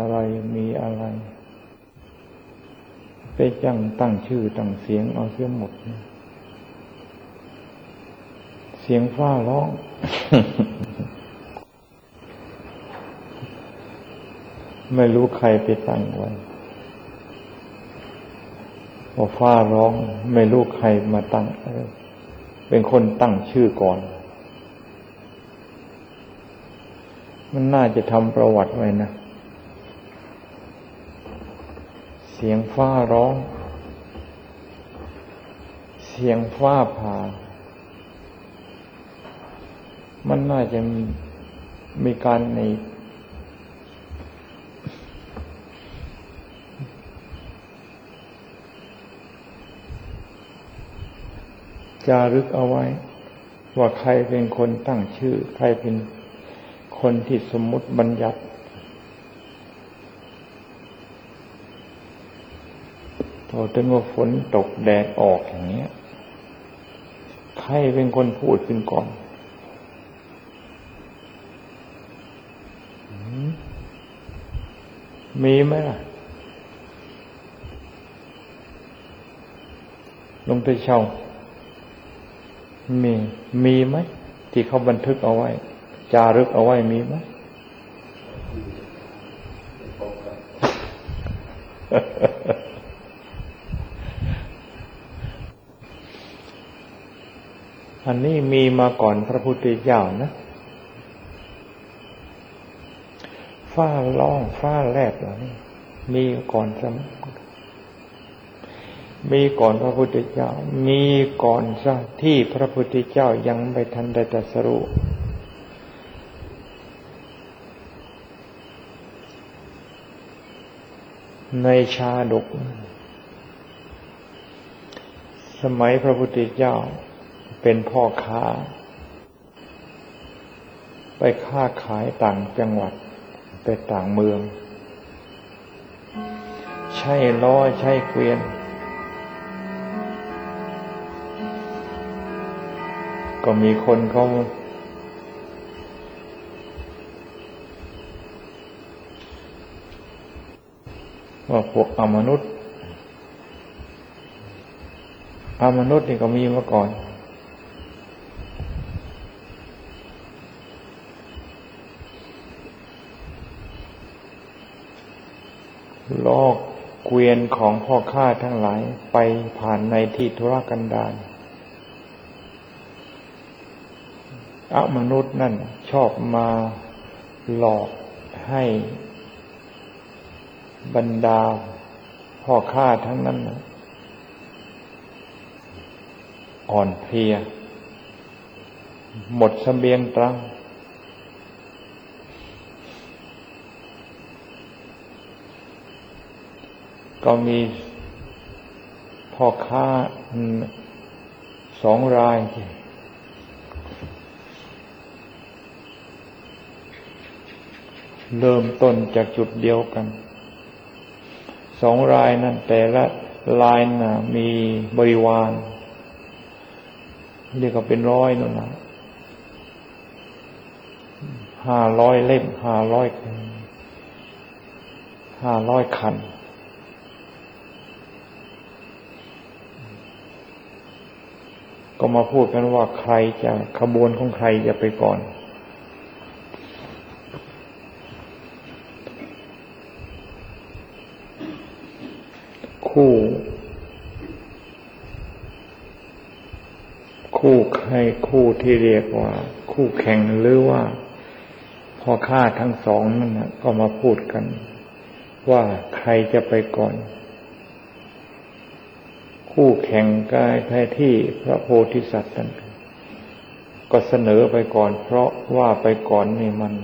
อะไรมีอะไรไปจังตั้งชื่อตั้งเสียงเอาเสียหมดเสียงฟ้าร้อง ไม่รู้ใครไปตั้งไว้พอฟ้าร้องไม่รู้ใครมาตั้งเป็นคนตั้งชื่อก่อนมันน่าจะทำประวัติไว้นะเสียงฟ้าร้องเสียงฟ้าผ่ามันน่าจะมีการในจารึกเอาไว้ว่าใครเป็นคนตั้งชื่อใครเป็นคนที่สมมุติบัญญัติพอถึงว่าฝนตกแดดออกอย่างนี้ใครเป็นคนพูดขึ้นก่อนมีไหมล่ะลงไปเช่ามีไหมที่เขาบันทึกเอาไว้จารึกเอาไว้มีไหม อันนี้มีมาก่อนพระพุทธเจ้านะฟ้าร้องฟ้าแลบเหล่านี้มีก่อนมีก่อนพระพุทธเจ้ามีก่อนซะที่พระพุทธเจ้ายังไม่ทันได้ตรัสรู้ในชาดกสมัยพระพุทธเจ้าเป็นพ่อค้าไปค้าขายต่างจังหวัดไปต่างเมืองใช้ล้อใช้เกวียนก็มีคนเขาว่าพวกอมนุษย์นี่ก็มีมาก่อนลอกเกวียนของพ่อค้าทั้งหลายไปผ่านในที่ธุรกันดารมนุษย์นั่นชอบมาหลอกให้บรรดาพ่อค้าทั้งนั้นอ่อนเพลียหมดเสบียงตรังก็มีพ่อค้า2 รายเริ่มต้นจากจุดเดียวกัน2 รายนั่นแต่ละรายน่ะมีบริวารเรียกว่าเป็น100นั่นนะ500 เล่ม500 คันก็มาพูดกันว่าใครจะขบวนของใครจะไปก่อนคู่ที่เรียกว่าคู่แข่งหรือว่าพ่อค้าทั้งสองนั่นนะก็มาพูดกันว่าใครจะไปก่อนคู่แข่งกายแท้ที่พระโพธิสัตว์นั่นก็เสนอไปก่อนเพราะว่าไปก่อนนี่มัน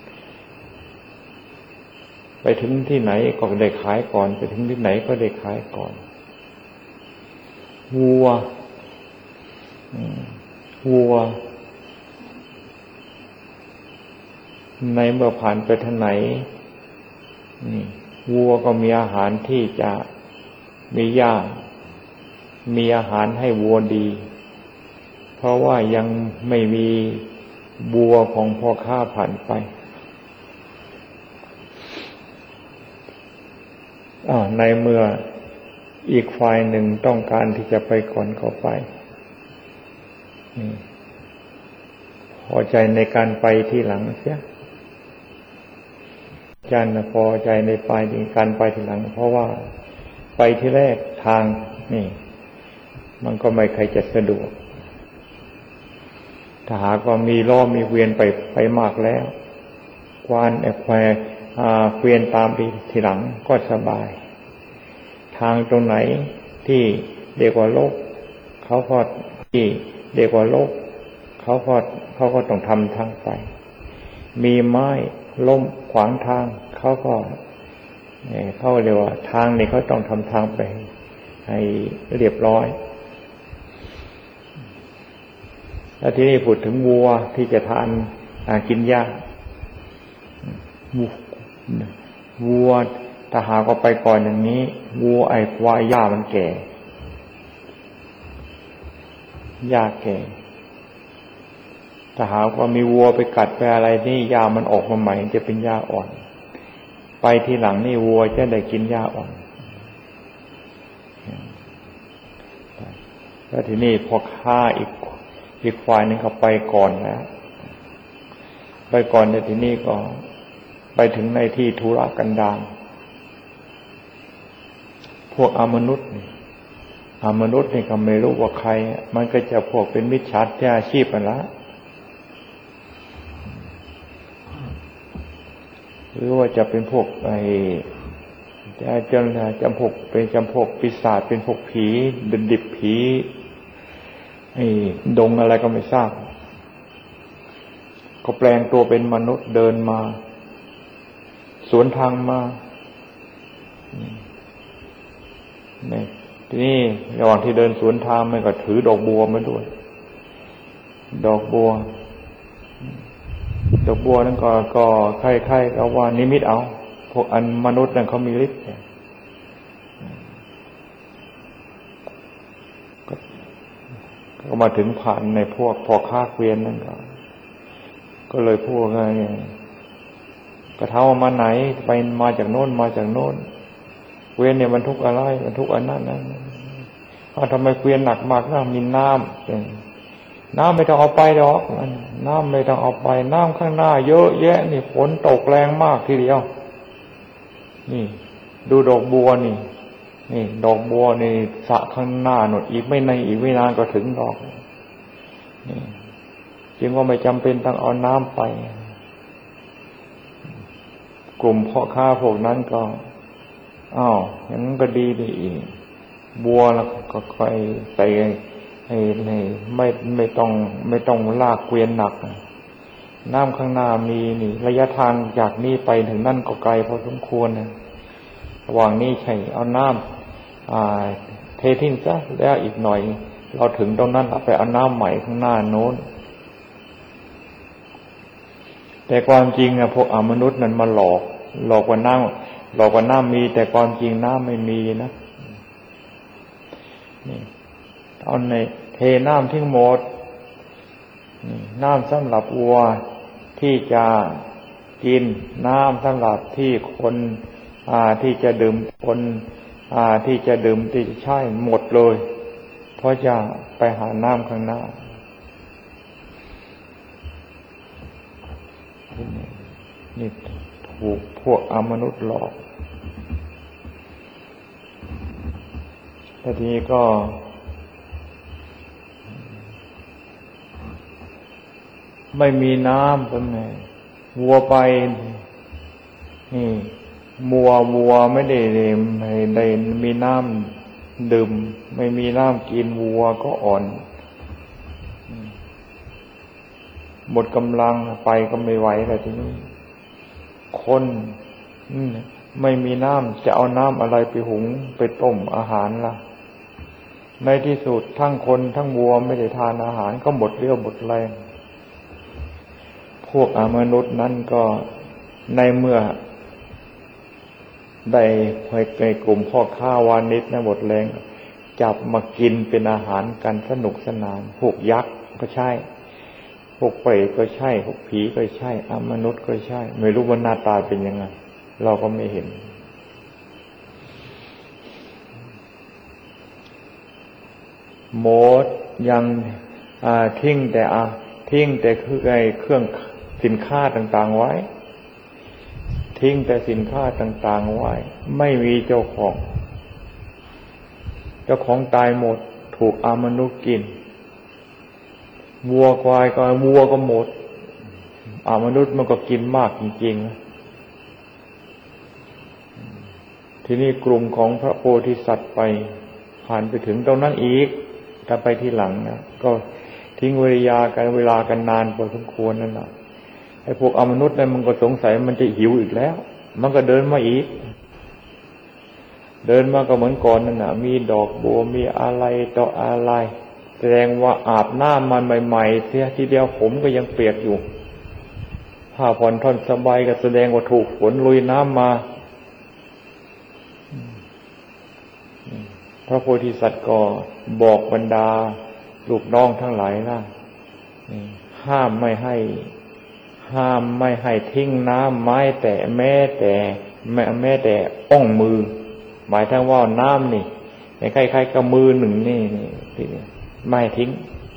ไปถึงที่ไหนก็ได้ขายก่อนไปถึงที่ไหนก็ได้ขายก่อนวัวในเมื่อผ่านไปทางไหนนี่วัวก็มีอาหารที่จะมีหญ้ามีอาหารให้วัวดีเพราะว่ายังไม่มีวัวของพ่อค้าผ่านไปในเมื่ออีกฝ่ายหนึ่งต้องการที่จะไปก่อนก็ไปพอใจในการไปที่หลังเสียจันพอใจในการไปที่หลังเพราะว่าไปที่แรกทางนี่มันก็ไม่ใครจะสะดวกถ้าหากว่ามีล้อมีเกวียนไปมากแล้วกวานแควเกวียนตามไปทีหลังก็สบายทางตรงไหนที่เด็กกว่าโลกเขาก็ที่เด็กกว่าโลกเขาก็ต้องทำทางไปมีไม้ล้มขวางทางเขาเรียกว่าทางนี้เขาต้องทำทางไปให้เรียบร้อยแล้วที่นี่พูดถึงวัวที่จะทานกินหญ้าวัวถ้าหากว่าไปก่อนอย่างนี้วัวควายหญ้ามันแก่หญ้าแก่ถ้าหากว่ามีวัวไปกัดไปอะไรนี่หญ้ามันออกมาใหม่จะเป็นหญ้าอ่อนไปทีหลังนี่วัวจะได้กินหญ้าอ่อนแล้วทีนี้พอฆ่าอีกฝ่ายนึงเขาไปก่อนแล้วไปก่อนแต่ทีนี้ก็ไปถึงในที่ธุรกันดารพวกอมนุษย์นี่ก็ไม่รู้ว่าใครมันก็จะพวกเป็นมิจฉาชีพกันละหรือว่าจะเป็นพวกจำพวกเป็นจำพวกปีศาจเป็นพวกผีดิบผีดงอะไรก็ไม่ทราบก็แปลงตัวเป็นมนุษย์เดินมาสวนทางมาทีนี้ระหว่างที่เดินสวนทางมันก็ถือดอกบัวมาด้วยดอกบัวนั่นก็ใครๆเอาว่านิมิตเอาพวกมนุษย์นั่นเขามีฤทธิ์ก็มาถึงผ่านในพวกพอค้าเกวียนนั่นก็เลยพูดไงกระเท้ามาไหนไปมาจากโน้นเกวียนเนี่ยบรรทุกอะไรบรรทุกอันนั้นทำไมเกวียนหนักมากนะมีน้ำไม่ต้องเอาไปหรอกน้ำไม่ต้องเอาไปน้ำข้างหน้าเยอะแยะนี่ฝนตกแรงมากทีเดียวนี่ดูดอกบัวนี่ดอกบัวนี่สระข้างหน้าหนดอีกไม่นานก็ถึงดอกนี่จึงว่าไม่จำเป็นต้องเอาน้ำไปกลุ่มพ่อค้าพวกนั้นก็อย่างนั้นก็ดีอีกบัวแล้วก็ค่อยใส่ให้ไม่ต้องลากเกวียนหนักน้ำข้างหน้ามีนี่ระยะทางจากนี้ไปถึงนั่นก็ไกลพอสมควรนะระหว่างนี้ใช่เอาน้ำเททิ้งซะแล้วอีกหน่อยเราถึงตรงนั้นเอาไปเอาน้ำใหม่ข้างหน้าโน้นแต่ความจริงพวกมนุษย์นั้นมาหลอกว่าน้ำมีแต่ความจริงน้ำไม่มีนะนี่เอาในเทน้ำทิ้งหมดน้ำสำหรับวัวที่จะกินน้ำสำหรับที่คนที่จะดื่มคนที่จะดื่มที่จะใช้หมดเลยเพราะจะไปหาน้ำข้างหน้านี่ถูกพวกมนุษย์หลอกแต่ทีนี้ก็ไม่มีน้ำเป็นไงวัวไปนี่วัวไม่ได้มีน้ำดื่มไม่มีน้ำกินวัวก็อ่อนหมดกำลังไปก็ไม่ไหวแล้วทีนี้คนไม่มีน้ำจะเอาน้ำอะไรไปหุงไปต้มอาหารล่ะในที่สุดทั้งคนทั้งวัวไม่ได้ทานอาหารก็หมดเรี่ยวหมดแรงพวกมนุษย์นั้นก็ในเมื่อได้ในกลุ่มพ่อค้าวานิชหมดแรงจับมากินเป็นอาหารกันสนุกสนานพวกยักษ์ก็ใช่พวกเปรตก็ใช่พวกผีก็ใช่มนุษย์ก็ใช่ไม่รู้ว่าหน้าตาเป็นยังไงเราก็ไม่เห็นหมดยังทิ้งแต่คือไอ้เครื่องสินค้าต่างๆไว้ทิ้งแต่สินค้าต่างๆไว้ไม่มีเจ้าของตายหมดถูกอามนุษย์กินวัวควายก็วัวก็หมดอามนุษย์มันก็กินมากจริงๆทีนี้กลุ่มของพระโพธิสัตว์ไปผ่านไปถึงตรงนั้นอีกถ้าไปที่หลังนะก็ทิ้งเวลากันนานพอสมควรนั่นแหละไอ้พวกอมนุษย์เนี่ยมันก็สงสัยมันจะหิวอีกแล้วมันก็เดินมาอีกเดินมาก็เหมือนก่อนนั่นน่ะมีดอกบัวมีอะไรต่ออะไรแสดงว่าอาบน้ำมันใหม่ๆเสียทีเดียวผมก็ยังเปียกอยู่ผ้าผ่อนท่อนสบายก็แสดงว่าถูกฝนลุยน้ำมาพระโพธิสัตว์ก็บอกบรรดาลูกน้องทั้งหลายนะห้ามไม่ให้ทิ้งน้ำแม้แต่อ้องมือหมายถึงว่าน้ำนี่คล้ายๆกับมือหนึ่งนี่ไม่ทิ้ง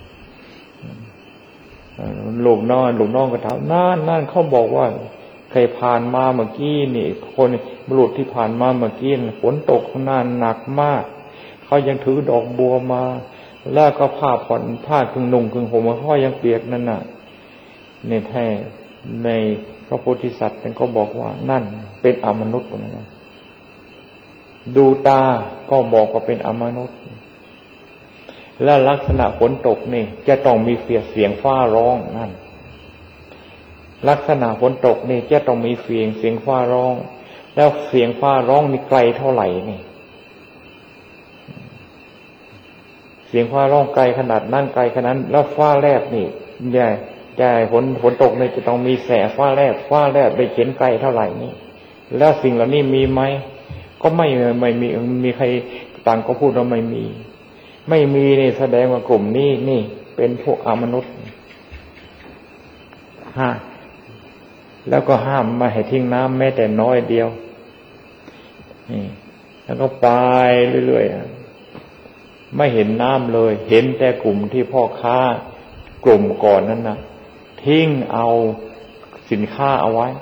ลูกน้องก็ถามนั่นเขาบอกว่าใครผ่านมาเมื่อกี้นี่คนบุรุษที่ผ่านมาเมื่อกี้ฝนตกนานหนักมากเขายังถือดอกบัวมาแล้วก็ผ้าผ่อนผ้าครึ่งนุ่งครึ่งห่มเขายังเปียกนั่นน่ะในแท้ในพระโพธิสัตว์ท่านก็บอกว่านั่นเป็นอมนุษย์นะดูตาก็บอกว่าเป็นอมนุษย์และลักษณะฝนตกนี่จะต้องมีเสียงฟ้าร้องนั่นลักษณะฝนตกนี่จะต้องมีเสียงฟ้าร้องแล้วเสียงฟ้าร้องนี่ไกลเท่าไหร่นี่เสียงฟ้าร้องไกลขนาดนั้นไกลขนาดนั้นแล้วฟ้าแลบนี่ใหญ่ฝนตกนี่จะต้องมีแสงฟ้าแลบไปเห็นไกลเท่าไหร่นี่แล้วสิ่งเหล่านี้มีไหมก็ไม่มีใครต่างก็พูดว่าไม่มีนี่แสดงว่ากลุ่มนี้นี่เป็นพวกอมนุษย์แล้วก็ห้ามไม่ให้ทิ้งน้ำแม้แต่น้อยเดียวนี่แล้วก็ไปเรื่อยๆไม่เห็นน้ำเลยเห็นแต่กลุ่มที่พ่อค้ากลุ่มก่อนนั้นนะทิ้งเอาสินค้าเอาไว้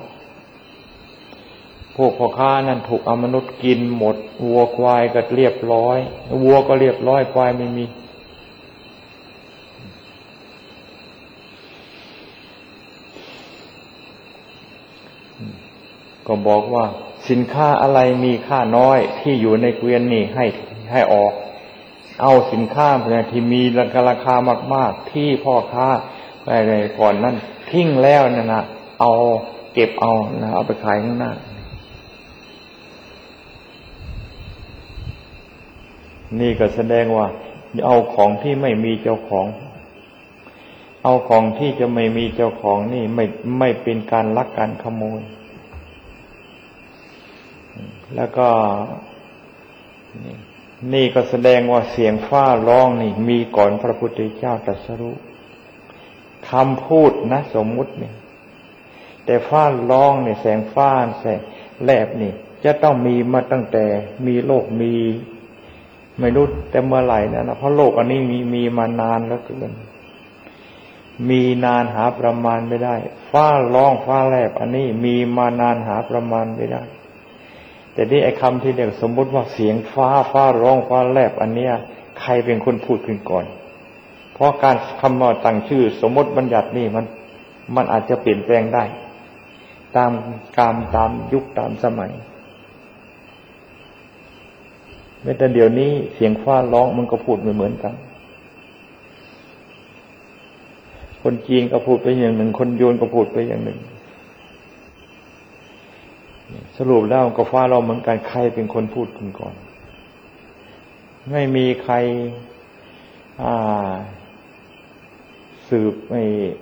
พวกพ่อค้านั้นถูกอมนุษย์กินหมดวัวควายก็เรียบร้อยวัวก็เรียบร้อยควายไม่มีก็บอกว่าสินค้าอะไรมีค่าน้อยที่อยู่ในเกวียนนี่ให้ออกเอาสินค้าที่มีราคามากๆที่พ่อค้าอะไรก่อนนั้นทิ้งแล้วนั่นนะเอาเก็บเอานะเอาไปขายข้างหน้านี่ก็แสดงว่าเอาของที่ไม่มีเจ้าของเอาของที่จะไม่มีเจ้าของนี่ไม่เป็นการลักการขโมยแล้วก็นี่ก็แสดงว่าเสียงฟ้าร้องนี่มีก่อนพระพุทธเจ้าตรัสรู้คำพูดนะสมมุติเนี่ยแต่ฟ้าร้องเนี่ยแสงฟ้าแสงแลบนี่จะต้องมีมาตั้งแต่มีโลกมีไม่รู้แต่เมื่อไหร่นะเพราะโลกอันนี้มีมานานแล้วเกินมีนานหาประมาณไม่ได้ฟ้าร้องฟ้าแลบอันนี้มีมานานหาประมาณไม่ได้แต่นี่ไอ้คำที่เรียกสมมุติว่าเสียงฟ้าร้องฟ้าแลบอันเนี้ยใครเป็นคนพูดขึ้นก่อนเพราะการคำว่าตั้งชื่อสมมติบัญญัตินี่มันอาจจะเปลี่ยนแปลงได้ตามกาลตามยุคตามสมัยแม้แต่เดี๋ยวนี้เสียงฟ้าร้องมันก็พูดไม่เหมือนกันคนจีนก็พูดไปอย่างหนึ่งคนโยนก็พูดไปอย่างหนึ่งสรุปแล้วก็ฟ้าร้องเหมือนกันใครเป็นคนพูดกันก่อนไม่มีใครสืบไม่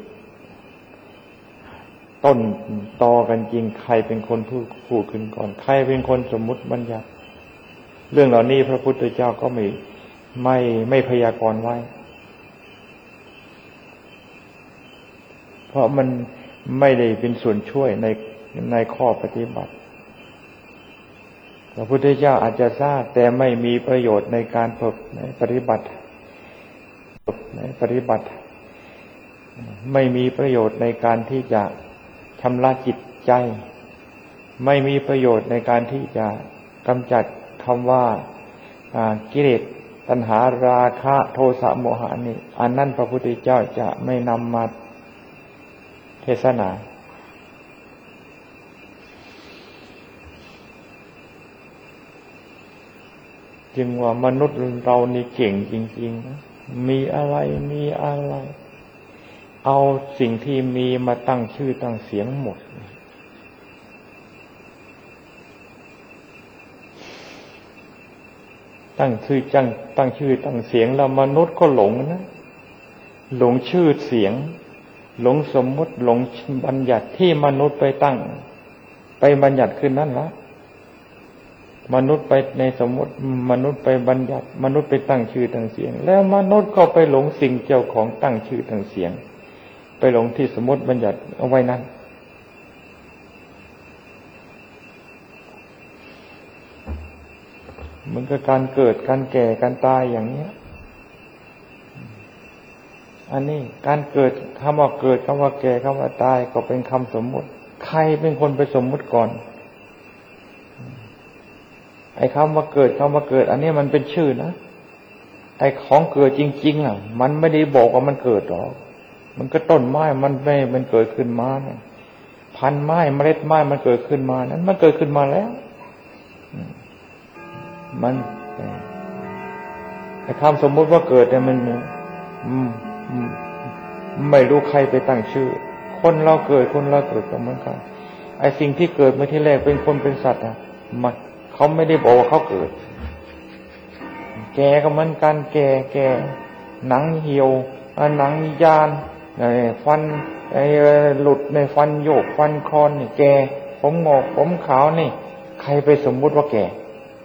ต้นตอกันจริงใครเป็นคนพูดขึ้นก่อนใครเป็นคนสมมุติบัญญัติเรื่องเหล่านี้พระพุทธเจ้าก็ไม่พยากรณ์ไว้เพราะมันไม่ได้เป็นส่วนช่วยในข้อปฏิบัติพระพุทธเจ้าอาจจะทราบแต่ไม่มีประโยชน์ในการปฏิบัติในปฏิบัติไม่มีประโยชน์ในการที่จะชำระจิตใจไม่มีประโยชน์ในการที่จะกำจัดคำว่ากิเลสตัณหาราคะโทสะโมหะนี่อันนั้นพระพุทธเจ้าจะไม่นำมาเทศนาจึงว่ามนุษย์เรานี่เก่งจริงๆนะมีอะไรเอาสิ่งที่มีมาตั้งชื่อตั้งเสียงหมดตั้งชื่อตั้งเสียงแล้วมนุษย์ก็หลงนะหลงชื่อเสียงหลงสมมติหลงบัญญัติที่มนุษย์ไปตั้งไปบัญญัติขึ้นนั่นละมนุษย์ไปในสมมติมนุษย์ไปบัญญัติมนุษย์ไปตั้งชื่อตั้งเสียงแล้วมนุษย์ก็ไปหลงสิ่งเจ้าของตั้งชื่อตั้งเสียงไปหลงที่สมมติบัญญัติเอาไว้นั้นมันก็การเกิดการแก่การตายอย่างนี้อันนี้การเกิดคำว่าเกิดคำว่าแก่คำว่าตายก็เป็นคำสมมติใครเป็นคนไปสมมุติก่อนไอ้คำว่าเกิดอันนี้มันเป็นชื่อนะไอ้ของเกิดจริงๆมันไม่ได้บอกว่ามันเกิดหรอกมันก็ต้นไม้มันเกิดขึ้นมาเนี่ยพันธุ์ไม้เมล็ดไม้มันเกิดขึ้นมานั้นมันเกิดขึ้นมาแล้วมันไอ้คำสมมติว่าเกิดเนี่ยมันไม่รู้ใครไปตั้งชื่อคนเราเกิดก็เหมือนกันไอ้สิ่งที่เกิดมาที่แรกเป็นคนเป็นสัตว์มันเขาไม่ได้บอกว่าเขาเกิดแก่ก็เหมือนกันแก่หนังเหี่ยวหนังยานฟันหลุดในฟันโยกฟันคอนนี่แก่ผมงอกผมขาวนี่ใครไปสมมุติว่าแก่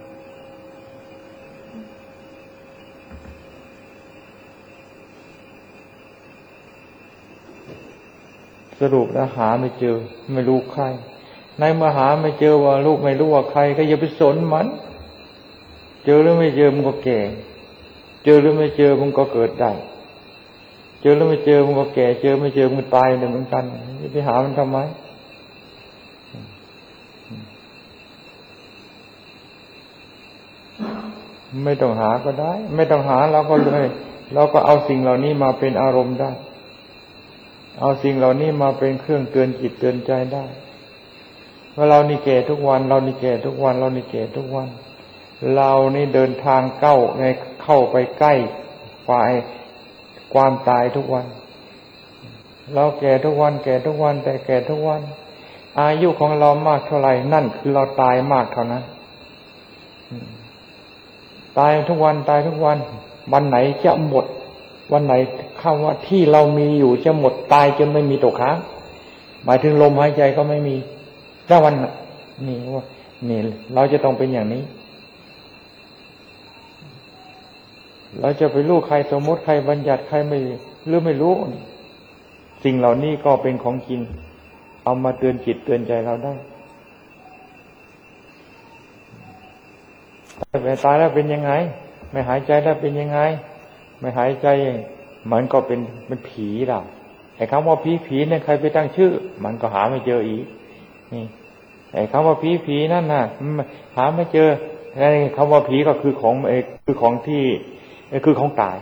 สรุปแล้วหาไม่เจอไม่รู้ใครในเมื่อหาไม่เจอว่าลูกไม่รู้ว่าใครก็อย่าไปสนมันเจอหรือไม่เจอมันก็แก่เจอหรือไม่เจอมันก็เกิดได้เจอหรือไม่เจอมันก็แก่เจอไม่เจอมันตายเหมือนกันจะไปหามันทำไมไม่ต้องหาก็ได้ไม่ต้องหาเราก็เอาสิ่งเหล่านี้มาเป็นอารมณ์ได้เอาสิ่งเหล่านี้มาเป็นเครื่องเตือนจิตเตือนใจได้ว่าเรานี่แก่ทุกวันเรานี่เดินทางเข้าไปใกล้ฝ่ายความตายทุกวันเราแก่ทุกวันแต่แก่ทุกวันอายุของเรามากเท่าไหร่นั่นคือเราตายมากเท่านั้นตายทุกวันวันไหนจะหมดวันไหนคำว่าที่เรามีอยู่จะหมดตายจนไม่มีตกค้างหมายถึงลมหายใจก็ไม่มีถ้าวันนี่ว่านี่เราจะต้องเป็นอย่างนี้เราจะไปรู้ใครสมมติใครบัญญัติใครไม่หรือไม่รู้สิ่งเหล่านี้ก็เป็นของจริงเอามาเตือนจิตเตือนใจเราได้ตายแล้วเป็นยังไงไม่หายใจแล้วเป็นยังไงไม่หายใจมันก็เป็นผีล่ะไอ้คำว่าผีเนี่ยใครไปตั้งชื่อมันก็หาไม่เจออีกนี่ไอ้คำว่าผีนั่นน่ะหาไม่เจอไอ้คำว่าผีก็คือของที่คือของตาย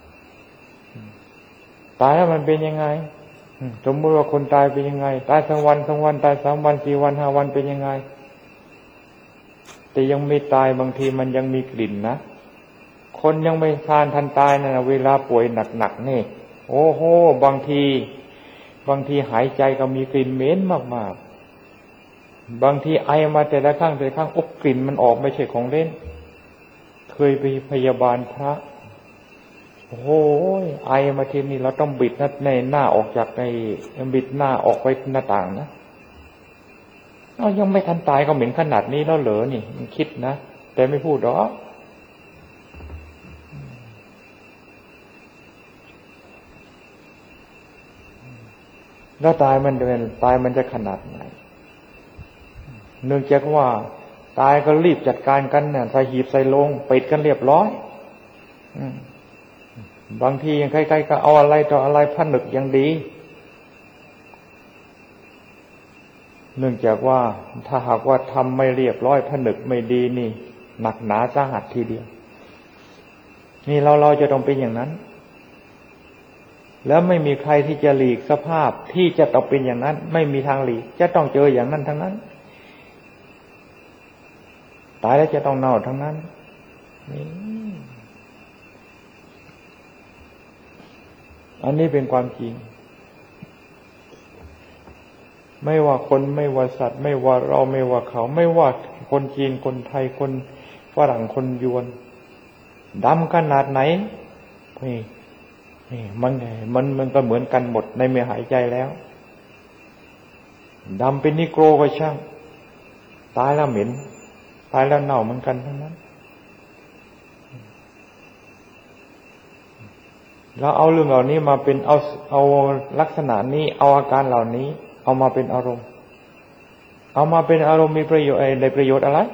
แล้วมันเป็นยังไงสมมติว่าคนตายเป็นยังไงตายทั้งวันตาย3 วัน4 วัน5 วันเป็นยังไงแต่ยังไม่ตายบางทีมันยังมีกลิ่นนะคนยังไม่ทันตายนะเวลาป่วยหนักๆนี่โอ้โหบางทีหายใจก็มีกลิ่นเหม็นมากๆบางทีไอมาแต่ละครั้งกลิ่นมันออกไม่ใช่ของเล่นเคยไปพยาบาลพระโอ้โหไอมาทีนี้เราต้องบิดในหน้าออกจากบิดหน้าออกไปหน้าต่างนะยังไม่ทันตายก็เหม็นขนาดนี้แล้วเหรอนี่มันคิดนะแต่ไม่พูดหรอกแล้วตายมันจะขนาดไหนเนื่องจากว่าตายก็รีบจัดการกันเนี่ยใส่หีบใส่โลงปิดกันเรียบร้อยบางทียังใกล้ๆก็เอาอะไรต่ออะไรผนึกอย่างดีเนื่องจากว่าถ้าหากว่าทำไม่เรียบร้อยผนึกไม่ดีนี่หนักหนาสาหัสทีเดียวนี่เราจะต้องเป็นอย่างนั้นแล้วไม่มีใครที่จะหลีกสภาพที่จะต้องเป็นอย่างนั้นไม่มีทางหลีกจะต้องเจออย่างนั้นทั้งนั้นตายแล้วจะต้องเน่าทั้งนั้นนี่อันนี้เป็นความจริงไม่ว่าคนไม่ว่าสัตว์ไม่ว่าเราไม่ว่าเขาไม่ว่าคนจีนคนไทยคนฝรั่งคนยวนดำขนาดไหนนี่มันก็เหมือนกันหมดในเมื่อหายใจแล้วดำเป็นนิโกรก็ช่างตายแล้วเหม็นตายแล้วเน่าเหมือนกันทั้งนั้นเราเอาเรื่องเหล่านี้มาเป็นเอาลักษณะนี้เอาอาการเหล่านี้เอามาเป็นอารมณ์เอามาเป็นอารมณ์มีประโยชน์ในประโยชน์อะไร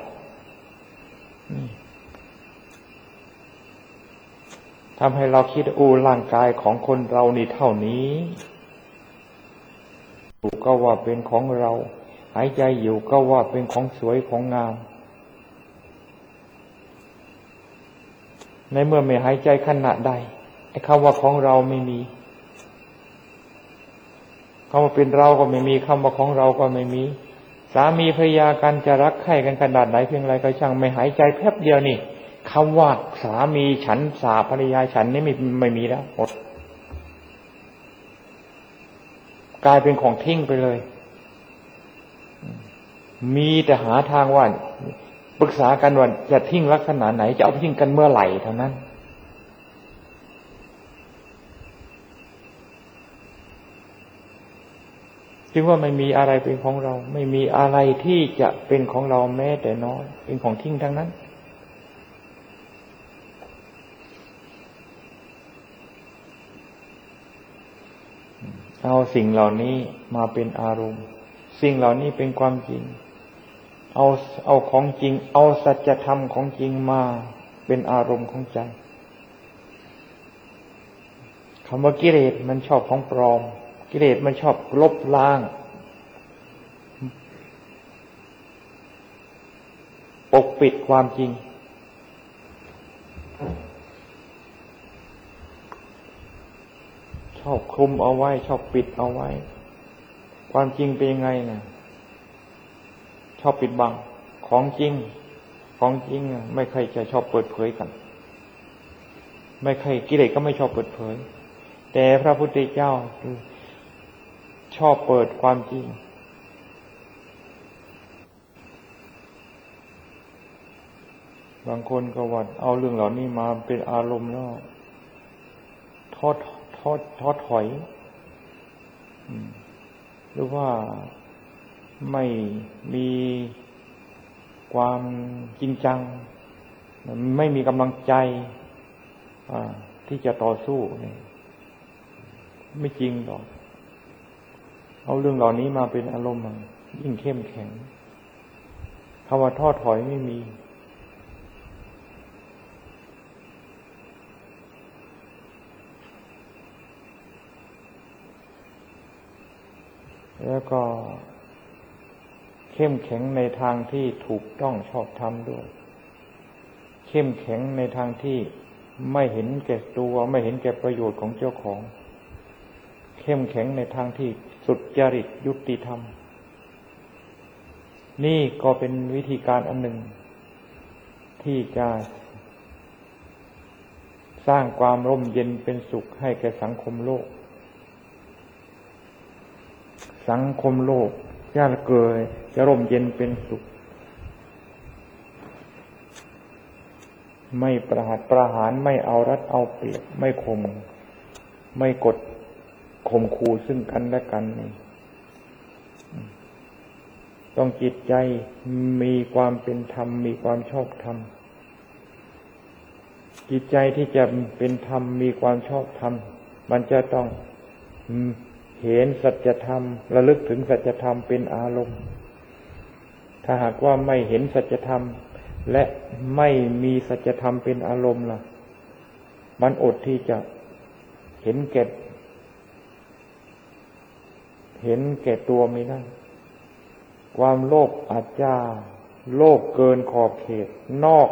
ทำให้เราคิดร่างกายของคนเรานี่เท่านี้อยู่ก็ว่าเป็นของเราหายใจอยู่ก็ว่าเป็นของสวยของงามในเมื่อไม่หายใจขณะใดไอ้คำว่าของเราไม่มีคำว่าเป็นเราก็ไม่มีคำว่าของเราก็ไม่มีสามีภรรยากันจะรักใคร่กันขนาดไหนเพียงไรก็ช่างไม่หายใจแป๊บเดียวนี่คำว่าสามีฉันสาภรรยาฉันนี่ไม่มีแล้วหมดกลายเป็นของทิ้งไปเลยมีแต่หาทางว่าปรึกษากันว่าจะทิ้งลักษณะไหนจะเอาไปทิ้งกันเมื่อไหร่เท่านั้นจึงว่าไม่มีอะไรเป็นของเราไม่มีอะไรที่จะเป็นของเราแม้แต่น้อยเป็นของทิ้งทั้งนั้นเอาสิ่งเหล่านี้มาเป็นอารมณ์สิ่งเหล่านี้เป็นความจริงเอาของจริงเอาสัจธรรมของจริงมาเป็นอารมณ์ของใจคำว่ากิเลสมันชอบของปลอมกิเลสมันชอบลบล้างปกปิดความจริงชอบคลุมเอาไว้ชอบปิดเอาไว้ความจริงเป็นยังไงนะชอบปิดบังของจริงไม่ใครจะชอบเปิดเผยกันไม่ใครกิเลสก็ไม่ชอบเปิดเผยแต่พระพุทธเจ้าชอบเปิดความจริงบางคนก็ว่าเอาเรื่องเหล่านี้มาเป็นอารมณ์แล้วท้อถอยหรือว่าไม่มีความจริงจังไม่มีกำลังใจที่จะต่อสู้นี่ไม่จริงหรอกเอาเรื่องเหล่านี้มาเป็นอารมณ์ยิ่งเข้มแข็งคำว่าท้อถอยไม่มีแล้วก็เข้มแข็งในทางที่ถูกต้องชอบธรรมด้วยเข้มแข็งในทางที่ไม่เห็นแก่ตัวไม่เห็นแก่ประโยชน์ของเจ้าของเข้มแข็งในทางที่สุจริตยุติธรรมนี่ก็เป็นวิธีการอันหนึ่งที่จะสร้างความร่มเย็นเป็นสุขให้แก่สังคมโลกสังคมโลกจะร่มเย็นเป็นสุขไม่ประหารไม่เอารัดเอาเปรียบไม่กดข่มขู่ซึ่งกันและกันนี่ต้องจิตใจมีความเป็นธรรมมีความชอบธรรมจิตใจที่จะเป็นธรรมมีความชอบธรรมมันจะต้องเห็นสัจธรรมระลึกถึงสัจธรรมเป็นอารมณ์ถ้าหากว่าไม่เห็นสัจธรรมและไม่มีสัจธรรมเป็นอารมณ์ล่ะมันอดที่จะเห็นแก่ตัวไม่ได้ความโลภอาจจะโลภเกินขอบเขตนอก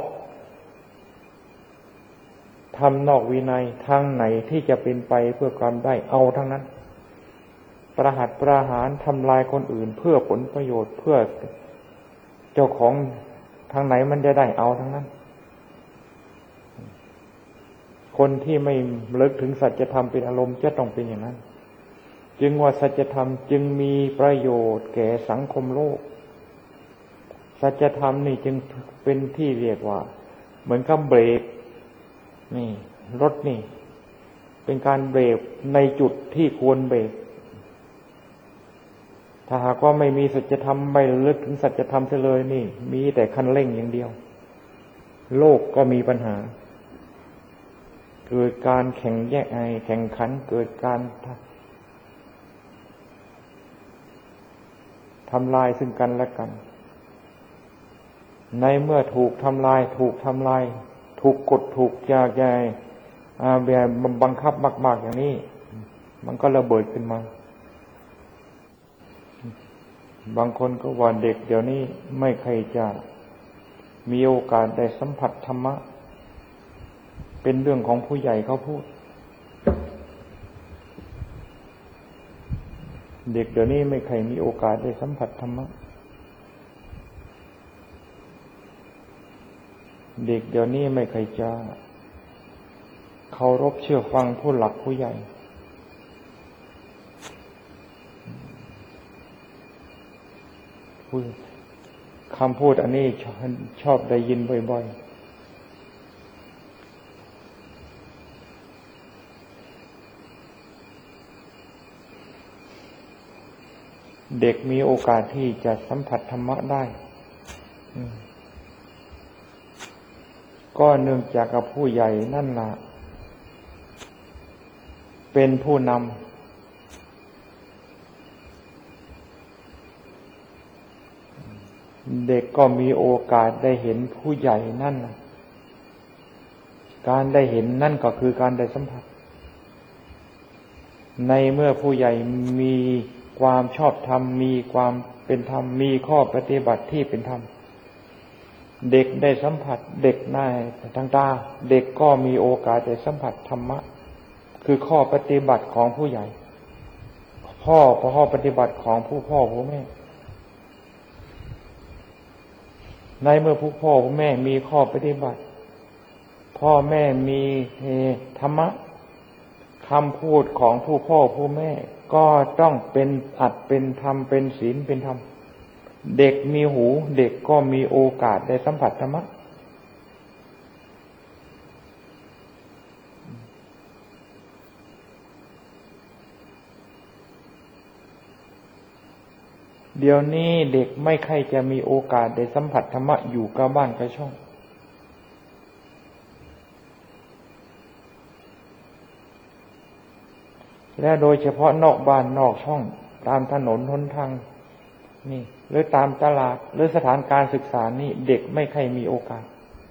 ทำนอกวินัยทางไหนที่จะเป็นไปเพื่อความได้เอาทั้งนั้นประหัตประหารทำลายคนอื่นเพื่อผลประโยชน์เพื่อเจ้าของทางไหนมันจะได้เอาทั้งนั้นคนที่ไม่ลึกถึงสัจธรรมเป็นอารมณ์จะต้องเป็นอย่างนั้นจึงว่าสัจธรรมจึงมีประโยชน์แก่สังคมโลกสัจธรรมนี่จึงเป็นที่เรียกว่าเหมือนกับเบรกนี่รถนี่เป็นการเบรกในจุดที่ควรเบรกถ้าหากว่าไม่มีสัจธรรมไม่ลึกถึงสัจธรรมเสียเลยนี่มีแต่คันเร่งอย่างเดียวโลกก็มีปัญหาเกิดการแข่งขันเกิดการทำลายซึ่งกันและกันในเมื่อถูกทำลายถูกกดถูกจากใจแบบบังคับมากๆอย่างนี้มันก็ระเบิดขึ้นมาบางคนก็ว่าเด็กเดี๋ยวนี้ไม่เคยจะมีโอกาสได้สัมผัสธรรมะเป็นเรื่องของผู้ใหญ่เขาพูดเด็กเดี๋ยวนี้ไม่เคยมีโอกาสได้สัมผัสธรรมะเด็กเดี๋ยวนี้ไม่เคยจะเคารพเชื่อฟังผู้หลักผู้ใหญ่คำพูดอันนี้ชอบได้ยินบ่อยๆเด็กมีโอกาสที่จะสัมผัสธรรมะได้ก็เนื่องจากกับผู้ใหญ่นั่นล่ะเป็นผู้นำเด็กก็มีโอกาสได้เห็นผู้ใหญ่นั่นล่ะการได้เห็นนั่นก็คือการได้สัมผัสในเมื่อผู้ใหญ่มีความชอบธรรมมีความเป็นธรรมมีข้อปฏิบัติที่เป็นธรรมเด็กได้สัมผัสเด็กในทางตาเด็กก็มีโอกาสได้สัมผัสธรรมะคือข้อปฏิบัติของผู้ใหญ่ข้อปฏิบัติของผู้พ่อผู้แม่ในเมื่อผู้พ่อผู้แม่มีข้อปฏิบัติพ่อแม่มีธรรมะคำพูดของผู้พ่อผู้แม่ก็ต้องเป็นอัตเป็นธรรมเป็นศีลเป็นธรรมเด็กมีหูเด็กก็มีโอกาสได้สัมผัสธรรมะเดี๋ยวนี้เด็กไม่ค่อยจะมีโอกาสได้สัมผัสธรรมะอยู่กับบ้านกับช่องและโดยเฉพาะนอกบ้านนอกช่องตามถนนหนทางนี่หรือตามตลาดหรือสถานการศึกษานี่เด็กไม่ค่อยมีโอกาส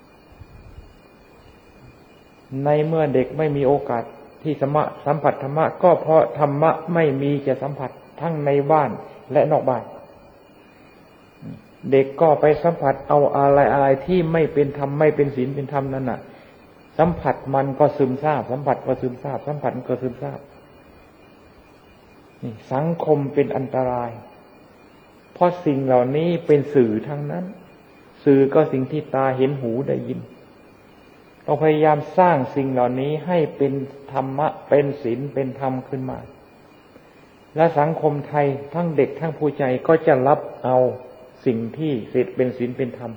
ในเมื่อเด็กไม่มีโอกาสที่สัมผัสธรรมะก็เพราะธรรมะไม่มีจะสัมผัสทั้งในบ้านและนอกบ้านเด็กก็ไปสัมผัสเอาอะไรที่ไม่เป็นธรรมไม่เป็นศีลเป็นธรรมนั่นน่ะสัมผัสมันก็ซึมซาบสัมผัสก็ซึมซาบสัมผัสก็ซึมซาบนี่สังคมเป็นอันตรายเพราะสิ่งเหล่านี้เป็นสื่อทั้งนั้นสื่อก็สิ่งที่ตาเห็นหูได้ยินต้องพยายามสร้างสิ่งเหล่านี้ให้เป็นธรรมะเป็นศีลเป็นธรรมขึ้นมาและสังคมไทยทั้งเด็กทั้งผู้ใหญ่ก็จะรับเอาสิ่งที่เป็นศีลเป็นธรรม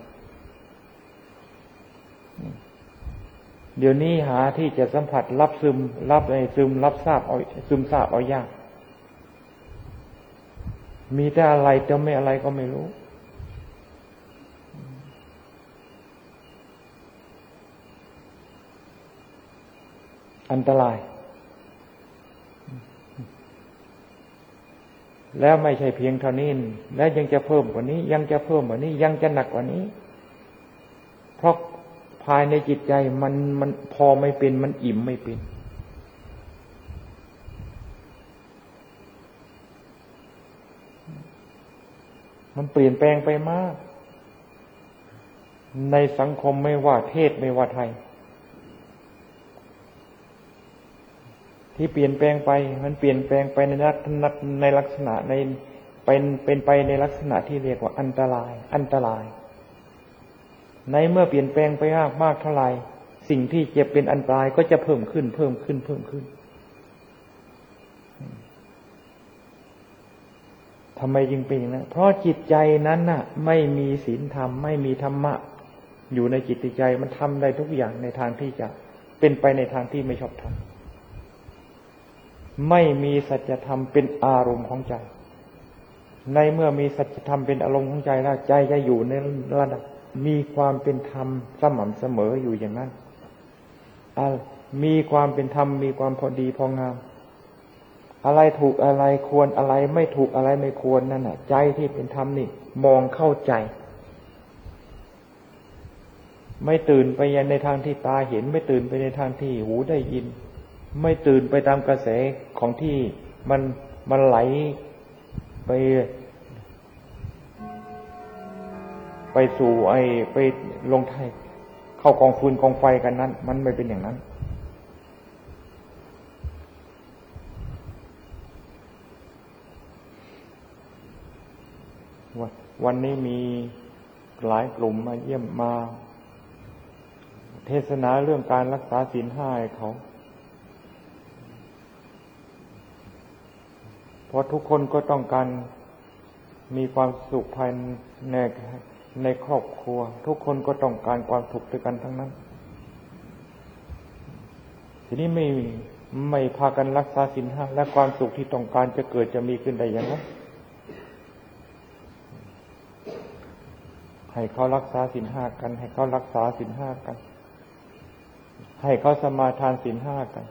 เดี๋ยวนี้หาที่จะสัมผัสรับทราบเอายากมีแต่อะไรแต่ไม่อะไรก็ไม่รู้อันตรายแล้วไม่ใช่เพียงเท่านี้และยังจะเพิ่มกว่านี้ยังจะหนักกว่านี้เพราะภายในจิตใจมันพอไม่เป็นมันอิ่มไม่เป็นมันเปลี่ยนแปลงไปมากในสังคมไม่ว่าเทศไม่ว่าไทยที่เปลี่ยนแปลงไปมันเปลี่ยนแปลงไปในลักษณะเป็นไปในลักษณะที่เรียกว่าอันตรายในเมื่อเปลี่ยนแปลงไปมากเท่าไหร่สิ่งที่จะเป็นอันตรายก็จะเพิ่มขึ้นทำไมจึงเป็นอย่างนั้นเพราะจิตใจนั้นน่ะไม่มีศีลธรรมไม่มีธรรมะอยู่ในจิตใจมันทำได้ทุกอย่างในทางที่จะเป็นไปในทางที่ไม่ชอบธรรมไม่มีสัจธรรมเป็นอารมณ์ของใจในเมื่อมีสัจธรรมเป็นอารมณ์ของใจแล้วใจจะอยู่ในระดับมีความเป็นธรรมสม่ำเสมออยู่อย่างนั้นมีความเป็นธรรมมีความพอดีพองามอะไรถูกอะไรควรอะไรไม่ถูกอะไรไม่ควรนั่นน่ะใจที่เป็นธรรมนี่มองเข้าใจไม่ตื่นไปในทางที่ตาเห็นไม่ตื่นไปในทางที่หูได้ยินไม่ตื่นไปตามกระแสของที่มันไหลไปสู่ไปลงไทยเข้ากองฟืนกองไฟกันนั้นมันไม่เป็นอย่างนั้นวันนี้มีหลายกลุ่มมาเยี่ยมมาเทศนาเรื่องการรักษาศีลห้าให้เขาเพราะทุกคนก็ต้องการมีความสุขภายในครอบครัวทุกคนก็ต้องการความสุขด้วยกันทั้งนั้นทีนี้ไม่พากันรักษาศีลห้าและความสุขที่ต้องการจะเกิดจะมีขึ้นได้อย่างไรให้เขารักษาศีลห้ากันให้เขารักษาศีลห้ากันให้เขาสมาทานศีลห้ากัน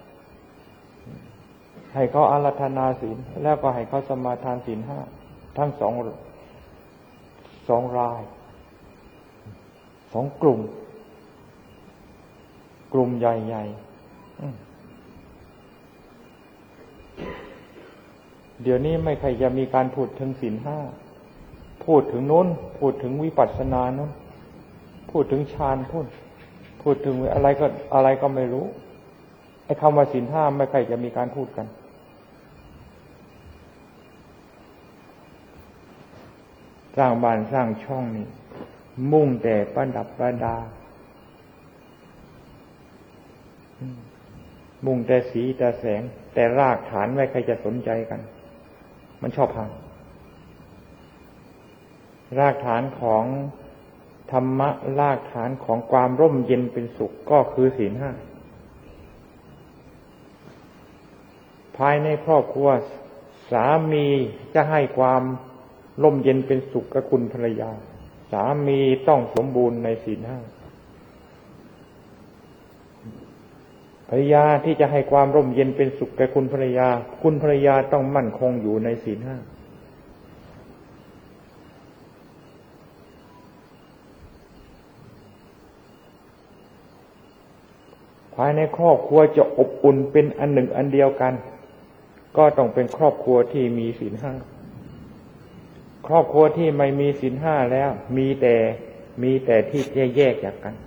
ให้เขาอาราธนาศีลแล้วก็ให้เขาสมาทานศีลห้าทั้งสองรายสองกลุ่มใหญ่ๆเดี๋ยวนี้ไม่ใครจะมีการพูดถึงศีลห้าพูดถึงโน้นพูดถึงวิปัสสนาโน้นพูดถึงฌานพูดถึงอะไรก็ไม่รู้ไอ้คำว่าศีลห้าไม่ใครจะมีการพูดกันสร้างบ้านสร้างช่องนี่มุ่งแต่ประดับประดามุ่งแต่สีแต่แสงแต่รากฐานไม่ใครจะสนใจกันมันชอบพังรากฐานของธรรมะรากฐานของความร่มเย็นเป็นสุขก็คือศีลห้าภายในครอบครัวสามีจะให้ความร่มเย็นเป็นสุขกับคุณภรรยาสามีต้องสมบูรณ์ในศีลห้าภรรยาที่จะให้ความร่มเย็นเป็นสุขแก่คุณภรรยาคุณภรรยาต้องมั่นคงอยู่ในศีลห้าภายในครอบครัวจะอบอุ่นเป็นอันหนึ่งอันเดียวกันก็ต้องเป็นครอบครัวที่มีศีลห้าครอบครัวที่ไม่มีศีลห้าแล้วมีแต่ที่แยกจากกัน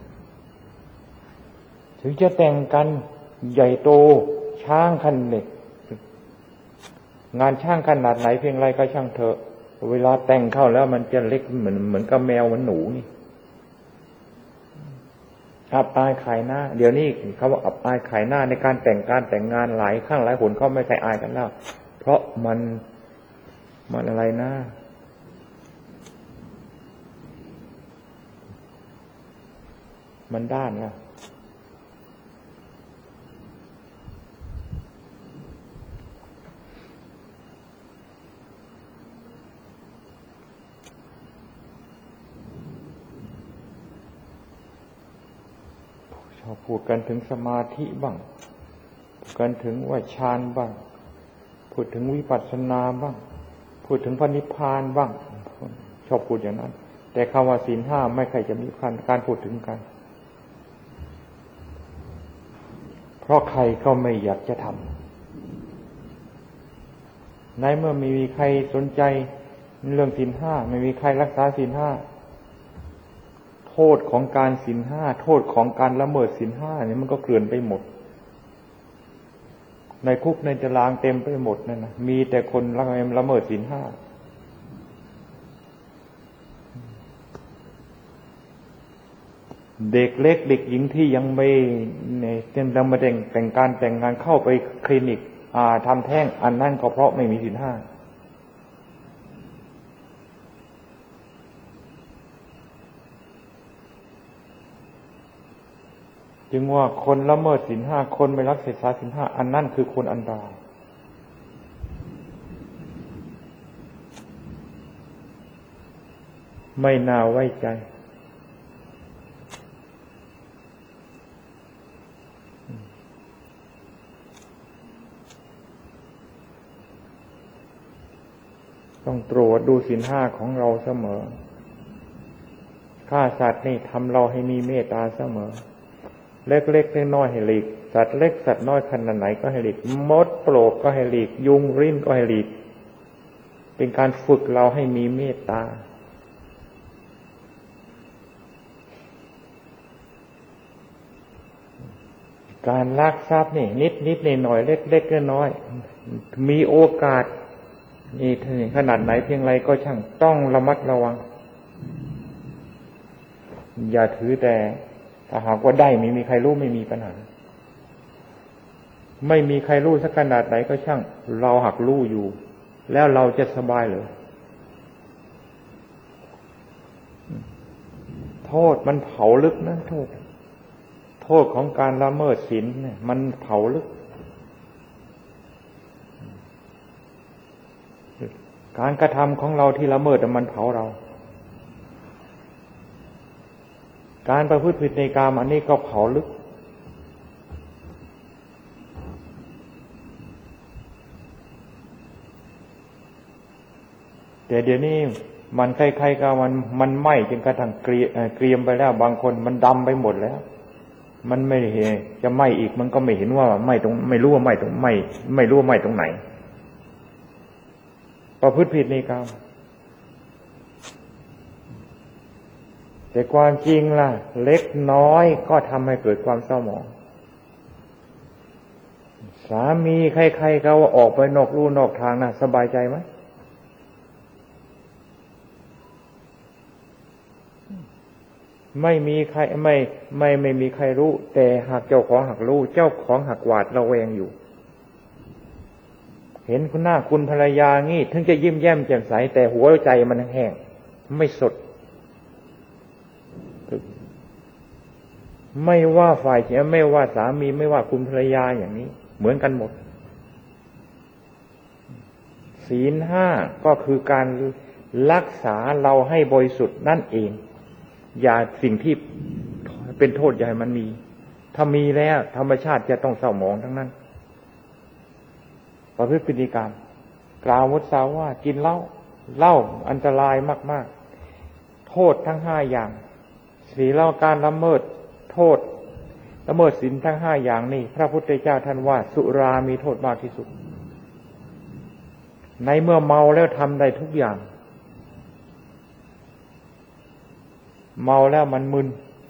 ถึงจะแต่งกันใหญ่โตช้างคันเหล็กงานช่างขนาดไหนเพียงไรก็ช่างเถอะเวลาแต่งเข้าแล้วมันจะเล็กเหมือนกับแมวเหมือนหนูนี่อับอายขายหน้าเดี๋ยวนี้เขาว่าอับอายขายหน้าในการแต่งงานหลายข้างหลายคนเขาไม่ใครอายกันแล้วเพราะมันอะไรนะมันด้านนะชอบพูดกันถึงสมาธิบ้างพูดกันถึงว่าฌานบ้างพูดถึงวิปัสสนาบ้างพูดถึงพระนิพพานบ้างชอบพูดอย่างนั้นแต่คำว่าศีลห้าไม่เคยจะมีการพูดถึงกันเพราะใครก็ไม่อยากจะทำในเมื่อมีใครสนใจเรื่องศีลห้าไม่มีใครรักษาศีลห้าโทษของการศีลห้าโทษของการละเมิดศีลห้าเนี่ยมันก็เกลื่อนไปหมดในคุกในตารางเต็มไปหมดนั่นนะมีแต่คนละเมิดศีลห้าเด็กเล็กเด็กหญิงที่ยังไม่ยังมาแต่งการแต่งงานเข้าไปคลินิกทำแท้งอันนั้นก็เพราะไม่มีศีลห้าจึงว่าคนละเมิดศีลห้าคนไม่รักษาศีลห้าอันนั้นคือคนอันตรายไม่น่าไว้ใจต้องตรวจดูศีลห้าของเราเสมอฆ่าสัตว์นี่ทำเราให้มีเมตตาเสมอเล็กๆน้อยๆให้หลีกสัตว์เล็กสัตว์น้อยขนาดไหนก็ให้หลีกมดโปรกก็ให้หลีกยุงริ้นก็ให้หลีกเป็นการฝึกเราให้มีเมตตาการลักทรัพย์นี่นิดหน่อยเล็กๆน้อยๆมีโอกาสนี่ขนาดไหนเพียงไรก็ช่างต้องระมัดระวังอย่าถือแต่ถ้าหากว่าได้ไม่มีใครรู้ไม่มีปัญหาไม่มีใครรู้สักขนาดไหนก็ช่างเราหักรู้อยู่แล้วเราจะสบายเลยโทษมันเผาลึกนะโทษของการละเมิดศีลเนี่ยมันเผาลึกการกระทำของเราที่ละเมิดมันเผาเราการประพฤติผิดในกามอันนี้ก็เผาลึกแต่เดี๋ยวนี้มันใครๆก็มันไหม้จนกระทั่งเกรียมไปแล้วบางคนมันดำไปหมดแล้วมันไม่เห็นจะไหม้อีกมันก็ไม่เห็นว่าไหม้ตรงไม่รู้ว่าไหม้ตรงไม่รู้ว่าไหม้ตรงไหนประพฤติผิดในกามแต่ความจริงล่ะเล็กน้อยก็ทำให้เกิดความเศร้าหมองสามีใครๆก็ว่าออกไปนอกลู่นอกทางนะสบายใจไหมไม่มีใครไม่มีใครรู้แต่หากเจ้าของหักรู้เจ้าของหักหวาดระแวงอยู่เห็นคุณหน้าคุณภรรยางี้ถึงจะยิ้มแย้มแจ่มใสแต่หัวใจมันแห้งไม่สดไม่ว่าฝ่ายเสียไม่ว่าสามีไม่ว่าคุณภรรยาอย่างนี้เหมือนกันหมดศีลห้าก็คือการรักษาเราให้บริสุทธิ์นั่นเองอย่าสิ่งที่เป็นโทษอย่าให้มันมีถ้ามีแล้วธรรมชาติจะต้องเศร้าหมองทั้งนั้นประพฤติพฤติกรรมกล่าวมุสาวาทกินเหล้าอันตรายมากๆโทษทั้งห้าอย่างศีลการละเมิดโทษละเมิดศีลทั้งห้าอย่างนี้พระพุทธเจ้าท่านว่าสุรามีโทษมากที่สุดในเมื่อเมาแล้วทำได้ทุกอย่างเมาแล้วมันมึน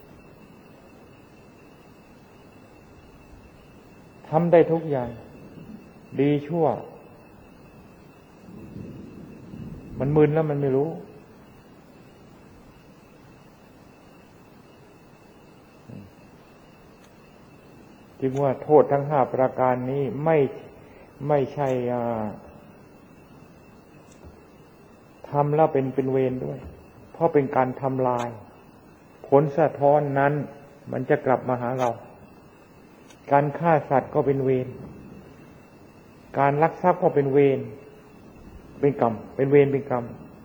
ทำได้ทุกอย่างดีชั่วมันมึนแล้วมันไม่รู้จึงว่าโทษทั้งห้าประการนี้ไม่ใช่ทำแล้วเป็นเวรด้วยเพราะเป็นการทำลายผลสะท้อนนั้นมันจะกลับมาหาเราการฆ่าสัตว์ก็เป็นเวรการลักทรัพย์ก็เป็นเวรเป็นกรรมเป็นเวรเป็นกรรม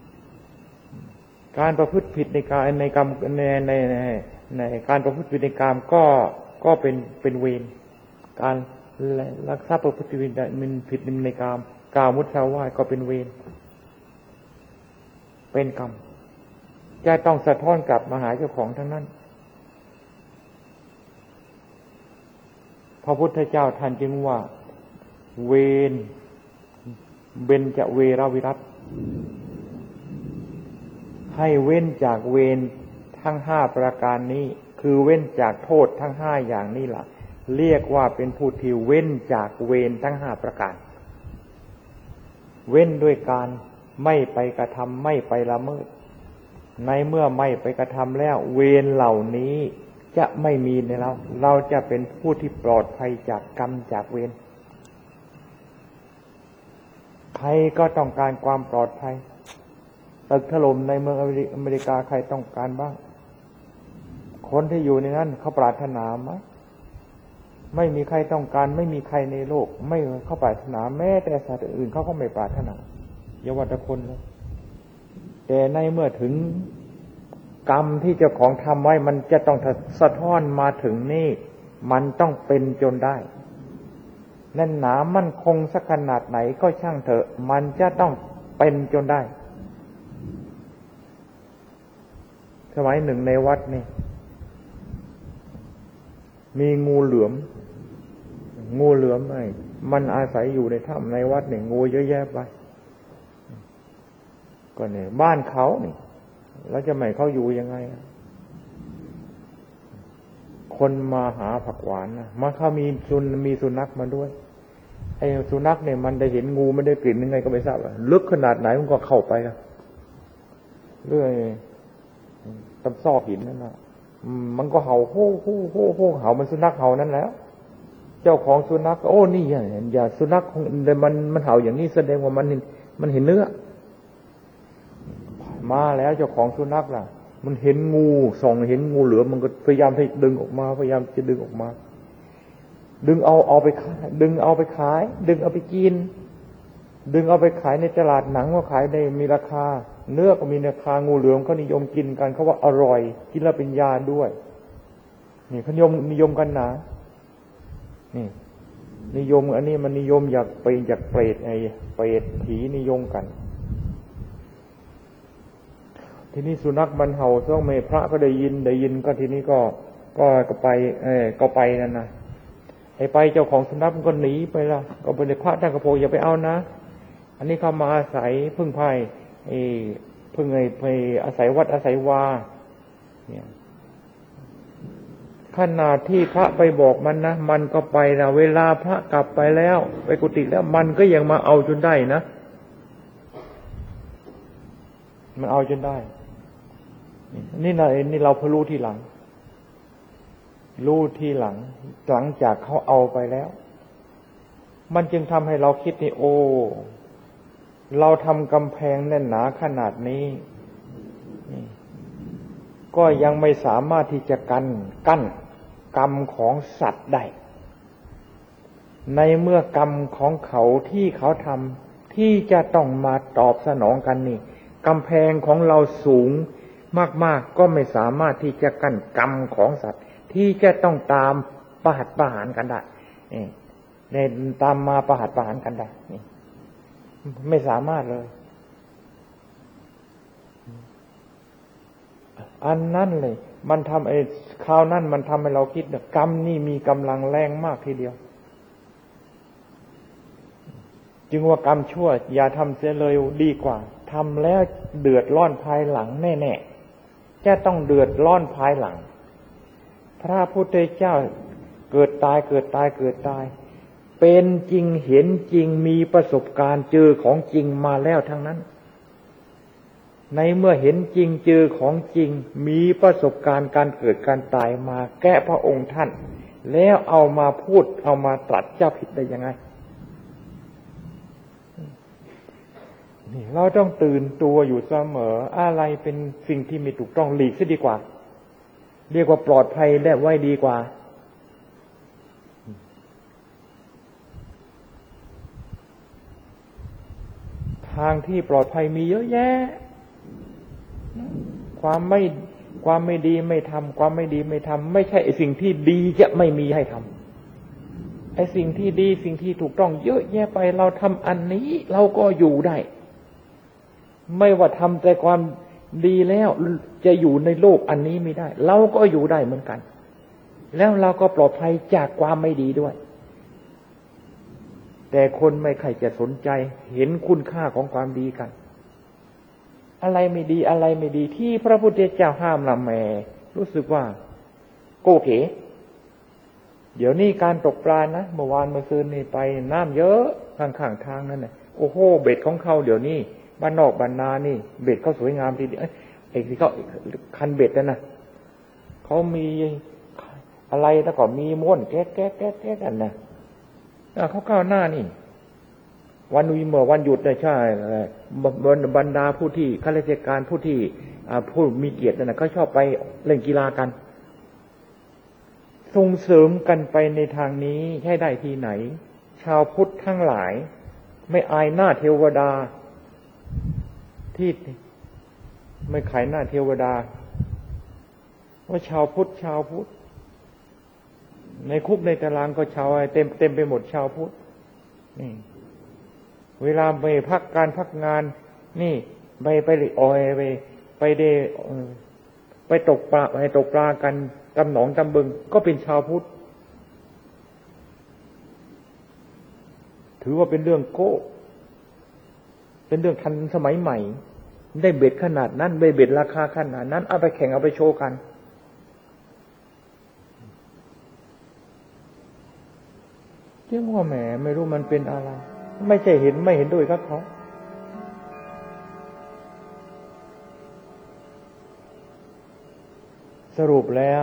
การประพฤติผิดในกรรมในการประพฤติผิดในกรรมก็เป็นเวรการลักทรัพย์ประพฤติผิดในกรรมกล่าวมุสาวาทก็เป็นเวรเป็นกรรมจะต้องสะท้อนกลับมาหาเจ้าของทั้งนั้นพระพุทธเจ้าท่านจึงว่าเวรเบญจเวรวิรัตให้เว้นจากเวรทั้ง5ประการนี้คือเว้นจากโทษทั้ง5อย่างนี้ล่ะเรียกว่าเป็นผู้ที่เว้นจากเวรทั้ง5ประการเว้นด้วยการไม่ไปกระทำไม่ไปละเมิดในเมื่อไม่ไปกระทำแล้วเวรเหล่านี้จะไม่มีในเราจะเป็นผู้ที่ปลอดภัยจากกรรมจากเวรใครก็ต้องการความปลอดภัยตึกถล่มในเมืองอเมริกาใครต้องการบ้างคนที่อยู่ในนั้นเขาปรารถนาไหมไม่มีใครต้องการไม่มีใครในโลกไม่เขาปรารถนาแม้แต่สัตว์อื่นเขาก็ไม่ปรารถนาอย่าว่าแต่คนเลยแต่ในเมื่อถึงกรรมที่เจ้าของทำไว้มันจะต้องสะท้อนมาถึงนี่มันต้องเป็นจนได้แน่นหนามั่นคงสักขนาดไหนก็ช่างเถอะมันจะต้องเป็นจนได้สมัยหนึ่งในวัดนี่มีงูเหลือมมันอาศัยอยู่ในถ้ำในวัดเนี่ยงูเยอะแยะไปก็เนี่ยบ้านเขานี่แล้วจะไม่เขาอยู่ยังไงคนมาหาผักหวานนะมันเขามีสุนัขมาด้วยไอ้สุนัขเนี่ยมันได้เห็นงูมันได้กลิ่นยังไงก็ไม่ทราบลึกขนาดไหนมันก็เข้าไปนะเรื่อยตำซอกหินนั่นนะมันก็เห่าโฮ่โฮ่โฮ่โฮ่เห่ามันสุนัขเห่านั่นแล้วเจ้าของสุนัขโอ้นี่อย่าสุนัขมันเห่าอย่างนี้แสดงว่ามันเห็นเนื้อมาแล้วเจ้าของสุนัขล่ะมันเห็นงูส่องเห็นงูเหลือมมันก็พยายามที่ดึงออกมาพยายามจะดึงออกมาดึงเอาไปขายดึงเอาไปขายดึงเอาไปกินดึงเอาไปขายในตลาดหนังว่าขายได้มีราคาเนื้อก็มีราคางูเหลือมเขานิยมกินกันเขาว่าอร่อยกินแล้วเป็นยาด้วยนี่เขานิยมกันนะนี่นิยมอันนี้มันนิยมอยากเปรตไอ้เปรตผีนิยมกันทีนี้สุนัขมันเห่าซ่องเมพระก็ได้ยินก็ทีนี้ก็ไปนั่นนะไอ้ไปเจ้าของสุนัขมันก็หนีไปละก็เป็นพระท่านก็โพอย่าไปเอานะอันนี้เขามาอาศัยพึ่งพายพึ่งไปอาศัยวัดอาศัยวาเนี่ยขณะที่พระไปบอกมันนะมันก็ไปนะเวลาพระกลับไปแล้วไปกุฏิแล้วมันก็ยังมาเอาจนได้นะมันเอาจนได้นี่เราพอรู้ทีหลังหลังจากเขาเอาไปแล้วมันจึงทำให้เราคิดนี่โอ้เราทำกำแพงแน่นหนาขนาดนี้ก็ยังไม่สามารถที่จะกั้นกรรมของสัตว์ได้ในเมื่อกรรมของเขาที่เขาทำที่จะต้องมาตอบสนองกันนี่กำแพงของเราสูงมากๆก็ไม่สามารถที่จะกั้นกรรมของสัตว์ที่จะต้องตามประหัตประหารกันได้ตามมาประหัตประหารกันได้ไม่สามารถเลยอันนั้นเลยมันทำคราวนั้นมันทำให้เราคิดกรรมนี่มีกำลังแรงมากทีเดียวจึงว่ากรรมชั่วอย่าทำเสียเลยดีกว่าทำแล้วเดือดร้อนภายหลังแน่ๆจะต้องเดือดร้อนภายหลังพระพุทธเจ้าเกิดตายเป็นจริงเห็นจริงมีประสบการณ์เจอของจริงมาแล้วทั้งนั้นในเมื่อเห็นจริงเจอของจริงมีประสบการณ์การเกิดการตายมาแก้พระองค์ท่านแล้วเอามาพูดเอามาตรัสเจ้าผิดได้ยังไงนี่เราต้องตื่นตัวอยู่เสมออะไรเป็นสิ่งที่ไม่ถูกต้องหลีกซะดีกว่าเรียกว่าปลอดภัยได้ไว้ดีกว่าทางที่ปลอดภัยมีเยอะแยะความไม่ดีไม่ทำความไม่ดีไม่ทำไม่ใช่ไอ้สิ่งที่ดีจะไม่มีให้ทำไอ้สิ่งที่ดีสิ่งที่ถูกต้องเยอะแยะไปเราทำอันนี้เราก็อยู่ได้ไม่ว่าทำแต่ความดีแล้วจะอยู่ในโลกอันนี้ไม่ได้เราก็อยู่ได้เหมือนกันแล้วเราก็ปลอดภัยจากความไม่ดีด้วยแต่คนไม่ใครจะสนใจเห็นคุณค่าของความดีกันอะไรไม่ดีอะไรไม่ดีที่พระพุทธเจ้าห้ามละแหมรู้สึกว่าโกเก๋เดี๋ยวนี้การตกปลานะเมื่อวานเมื่อคืนนี่ไปน้ำเยอะข้างๆทางนั่นน่ะโอ้โหเบ็ดของเขาเดี๋ยวนี้บ้านนอกบ้านนานี่เบ็ดเขาสวยงามทีเดียวไอ้ที่เขาคันเบ็ดนั่นน่ะเขามีอะไรแล้วก็มีม้วนแก๊กแก๊กแก๊กแก๊กกันนะเขาก้าวหน้านี่วันวีเมื่อวันหยุดได้ใช่บรรดาผู้ที่ข้าราชการผู้ที่ผู้มีเกียรตินั่นนะเขาชอบไปเล่นกีฬากันส่งเสริมกันไปในทางนี้ใช่ได้ที่ไหนชาวพุทธทั้งหลายไม่อายหน้าเทวดาที่ไม่ขายหน้าเทวดาว่าชาวพุทธในคุกในตารางก็ชาวเต็มไปหมดชาวพุทธนี่เวลาไปพักการพักงานนี่ไปออยไปได้ไปตกปลากันตำหนองตำบึงก็เป็นชาวพุทธถือว่าเป็นเรื่องโก้เป็นเรื่องทันสมัยใหม่ได้เบ็ดขนาดนั้นได้เบ็ดราคาขนาดนั้นเอาไปแข่งเอาไปโชว์กันเรื่องว่าแหมไม่รู้มันเป็นอะไรไม่ใช่ไม่เห็นด้วยกับเขาสรุปแล้ว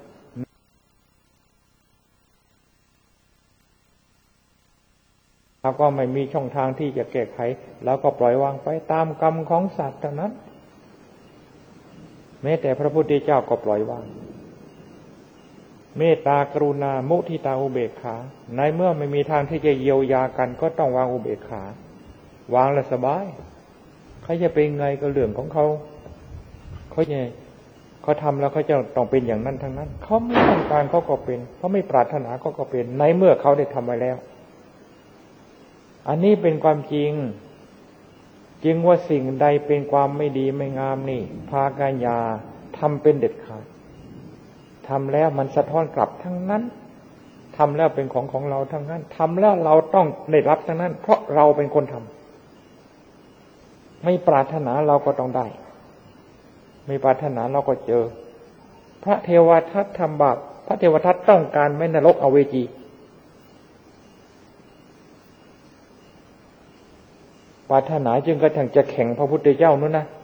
เราก็ไม่มีช่องทางที่จะแก้ไขแล้วก็ปล่อยวางไปตามกรรมของสัตว์เท่านั้นแม้แต่พระพุทธเจ้าก็ปล่อยวางเมตตากรุณามุทิตาอุเบกขาในเมื่อไม่มีทางที่จะเยียวยากันก็ต้องวางอุเบกขาวางแล้วสบายเขาจะเป็นไงก็เรื่องของเขาเขาทำแล้วเขาจะต้องเป็นอย่างนั้นทั้งนั้นเขาไม่ต้องการเขาก็เป็นเขาไม่ปรารถนาเขาก็เป็นในเมื่อเขาได้ทำไว้แล้วอันนี้เป็นความจริงจึงว่าสิ่งใดเป็นความไม่ดีไม่งามนี่พากันอย่าทำเป็นเด็ดขาดทำแล้วมันสะท้อนกลับทั้งนั้นทำแล้วเป็นของเราทั้งนั้นทำแล้วเราต้องได้รับทั้งนั้นเพราะเราเป็นคนทำไม่ปรารถนาเราก็ต้องได้ไม่ปรารถนาเราก็เจอพระเทวทัตทำบาปพระเทวทัตต้องการไม่นรกอเวจีปรารถนาจึงกระทั่งจะแข่งพระพุทธเจ้านู้นนะ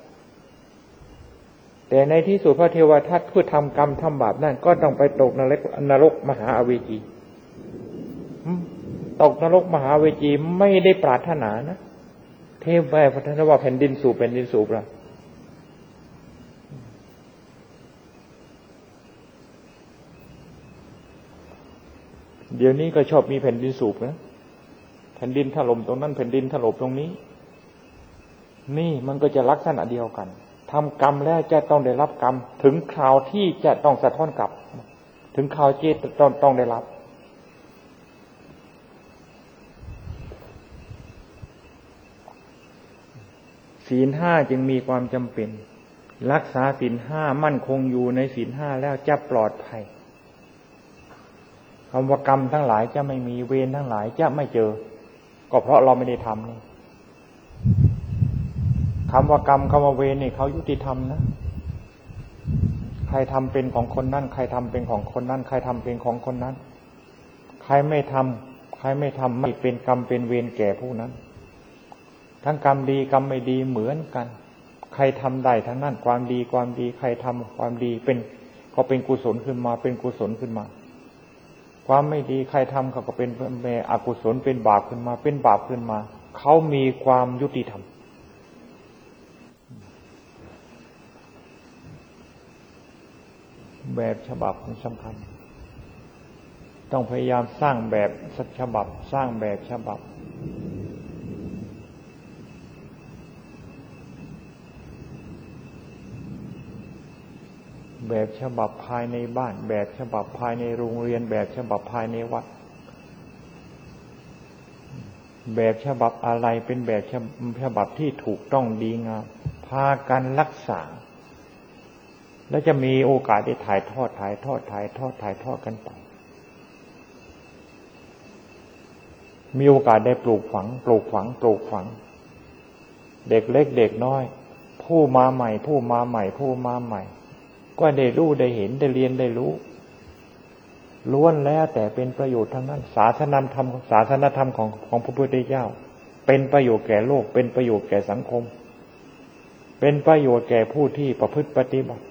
แต่ในที่สุดพระเทวทัตผู้ทำกรรมทำบาปนั่นก็ต้องไปตกนรกมหาอเวจีตกนรกมหาอเวจีไม่ได้ปรารถนานะเทพแม่พระท่านว่าแผ่นดินสูบละเดี๋ยวนี้ก็ชอบมีแผ่นดินสูบนะแผ่นดินถล่มตรงนั้นแผ่นดินถล่มตรงนี้นี่มันก็จะลักษณะเดียวกันทำกรรมแล้วจะต้องได้รับกรรมถึงคราวที่จะต้องสะท้อนกลับถึงคราวที่ต้องได้รับศีลห้าจึงมีความจำเป็นรักษาศีลห้ามั่นคงอยู่ในศีลห้าแล้วจะปลอดภัยคำว่ากรรมทั้งหลายจะไม่มีเวรทั้งหลายจะไม่เจอก็เพราะเราไม่ได้ทำนี่คำว่ากรรมคำว่าเวรนี่เขายุติธรรมนะใครทำเป็นของคนนั้นใครทำเป็นของคนนั้นใครทำเป็นของคนนั้นใครไม่ทำไม่เป็นกรรมเป็นเวรแก่ผู้นั้นทั้งกรรมดีกรรมไม่ดีเหมือนกันใครทำได้ทั้งนั้นความดีใครทำความดีก็เป็นกุศลขึ้นมาเป็นกุศลขึ้นมาความไม่ดีใครทำเขาก็เป็นอกุศลเป็นบาปขึ้นมาเป็นบาปขึ้นมาเขามีความยุติธรรมแบบฉบับสำคัญต้องพยายามสร้างแบบฉบับสร้างแบบฉบับแบบฉบับภายในบ้านแบบฉบับภายในโรงเรียนแบบฉบับภายในวัดแบบฉบับอะไรเป็นแบบฉบับที่ถูกต้องดีงามพากันรักษาแล้วจะมีโอกาสได้ถ่ายทอดกันไปมีโอกาสได้ปลูกฝังเด็กเล็กเด็กน้อยพผู้มาใหม่ก็ได้รู้ได้เห็นได้เรียนได้รู้ล้วนแล้วแต่เป็นประโยชน์ทั้งนั้นศาสนธรรมของพระพุทธเจ้าเป็นประโยชน์แก่โลกเป็นประโยชน์แก่สังคมเป็นประโยชน์แก่ผู้ที่ประพฤติปฏิบัติ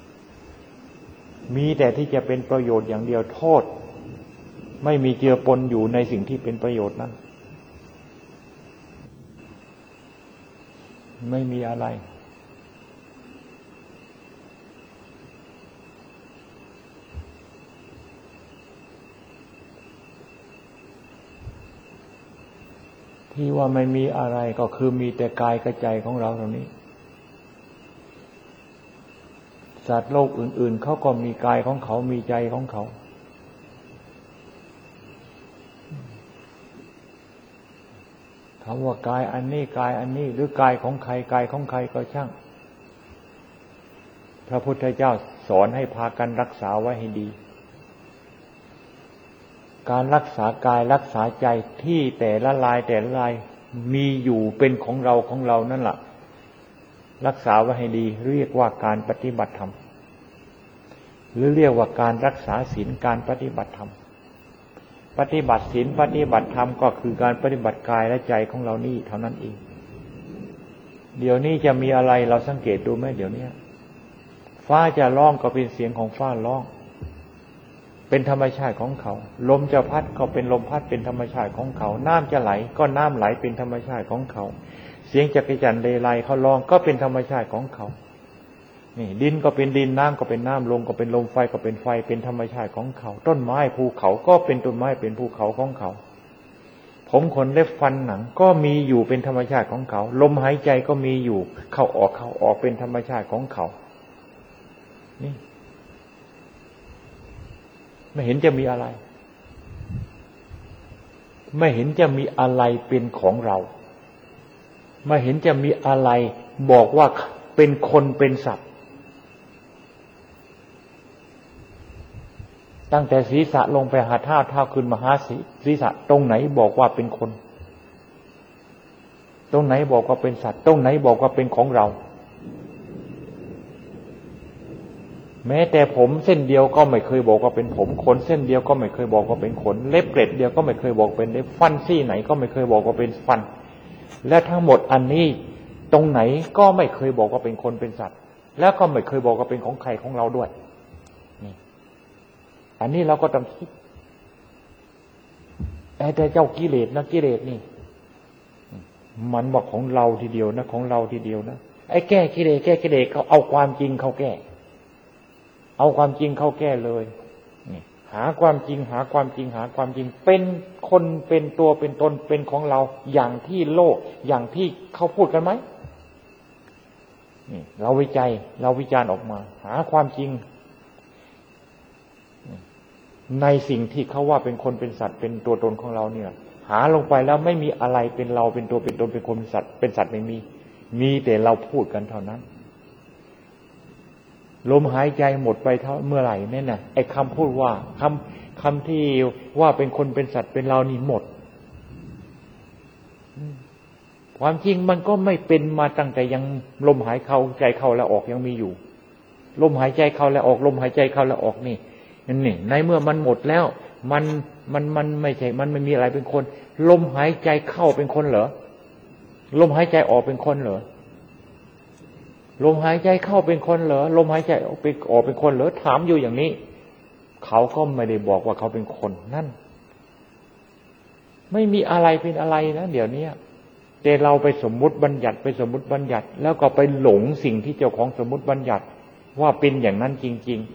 มีแต่ที่จะเป็นประโยชน์อย่างเดียวโทษไม่มีเจือปนอยู่ในสิ่งที่เป็นประโยชน์นั้นไม่มีอะไรที่ว่าไม่มีอะไรก็คือมีแต่กายกับใจของเราตรงนี้สัตว์โลกอื่นๆเขาก็มีกายของเขามีใจของเขาคำว่ากายอันนี้กายอันนี้หรือกายของใครกายของใครก็ช่างพระพุทธเจ้าสอนให้พากันรักษาไว้ให้ดีการรักษากายรักษาใจที่แต่ละลายมีอยู่เป็นของเรานั่นแหละรักษาไว้ให้ดีเรียกว่าการปฏิบัติธรรมหรือเรียกว่าการรักษาศีลการปฏิบัติธรรมปฏิบัติศีลปฏิบัติธรรมก็คือการปฏิบัติกายและใจของเรานี่เท่านั้นเองเดี๋ยวนี้จะมีอะไรเราสังเกตดูไหมเดี๋ยวนี้ฟ้าจะร้องก็เป็นเสียงของฟ้าร้องเป็นธรรมชาติของเขาลมจะพัดก็เป็นลมพัดเป็นธรรมชาติของเขาน้ำจะไหลก็น้ำไหลเป็นธรรมชาติของเขาเสียงจักรจั่นเลไลเขาร้องก็เป็นธรรมชาติของเขานี่ดินก็เป็นดินน้ำก็เป็นน้ำลมก็เป็นลมไฟก็เป็นไฟเป็นธรรมชาติของเขาต้นไม้ภูเขาก็เป็นต้นไม้เป็นภูเขาของเขาผมขนเล็บฟันหนังก็มีอยู่เป็นธรรมชาติของเขาลมหายใจก็มีอยู่เข้าออกเป็นธรรมชาติของเขานี่ไม่เห็นจะมีอะไรไม่เห็นจะมีอะไรเป็นของเราไม่เห็นจะมีอะไรบอกว่าเป็นคนเป็นสัตว์ตั้งแต่ศีรษะลงไปหาเท้าขึ้นมาหาศีรษะตรงไหนบอกว่าเป็นคนตรงไหนบอกว่าเป็นสัตว์ตรงไหนบอกว่าเป็นของเราแม้แต่ผมเส้นเดียวก็ไม่เคยบอกว่าเป็นผมขนเส้นเดียวก็ไม่เคยบอกว่าเป็นขนเล็บเกล็ดเดียวก็ไม่เคยบอกเป็นเล็บฟันซี่ไหนก็ไม่เคยบอกว่าเป็นฟันและทั้งหมดอันนี้ตรงไหนก็ไม่เคยบอกว่าเป็นคนเป็นสัตว์แล้วก็ไม่เคยบอกว่าเป็นของใครของเราด้วยนี่อันนี้เราก็ต้องคิดแต่เจ้ากิเลสนะกิเลสนี่มันบอกของเราทีเดียวนะของเราทีเดียวนะไอ้แก้กิเลสเขาเอาความจริงเขาแก้เอาความจริงเข้าแก้เลยนี่หาความจริงเป็นคนเป็นตัวเป็นตนเป็นของเราอย่างที่โลกอย่างที่เขาพูดกันไหมนี่เราวิจัยเราวิจารณ์ออกมาหาความจริงในสิ่งที่เขาว่าเป็นคนเป็นสัตว์เป็นตัวตนของเราเนี่ยหาลงไปแล้วไม่มีอะไรเป็นเราเป็นตัวเป็นตนเป็นคนเป็นสัตว์ไม่มีแต่เราพูดกันเท่านั้นลมหายใจหมดไปเมื่อไหร่เนี่ยนะไอ้คำพูดว่าคำที่ว่าเป็นคนเป็นสัตว์เป็นเรานี่หมดความจริงมันก็ไม่เป็นมาตั้งแต่ยังลมหายใจเข้าและออกยังมีอยู่ลมหายใจเข้าและออกลมหายใจเข้าและออกนี่ในเมื่อมันหมดแล้วมันไม่ใช่มันไม่มีอะไรเป็นคนลมหายใจเข้าเป็นคนเหรอลมหายใจออกเป็นคนเหรอลมหายใจเข้าเป็นคนเหรอลมหายใจออกเป็นคนเหรอถามอยู่อย่างนี้เขาก็ไม่ได้บอกว่าเขาเป็นคนนั่นไม่มีอะไรเป็นอะไรนะเดี๋ยวนี้แต่เราไปสมมุติบัญญัติแล้วก็ไปหลงสิ่งที่เจ้าของสมมุติบัญญัติว่าเป็นอย่างนั้นจริง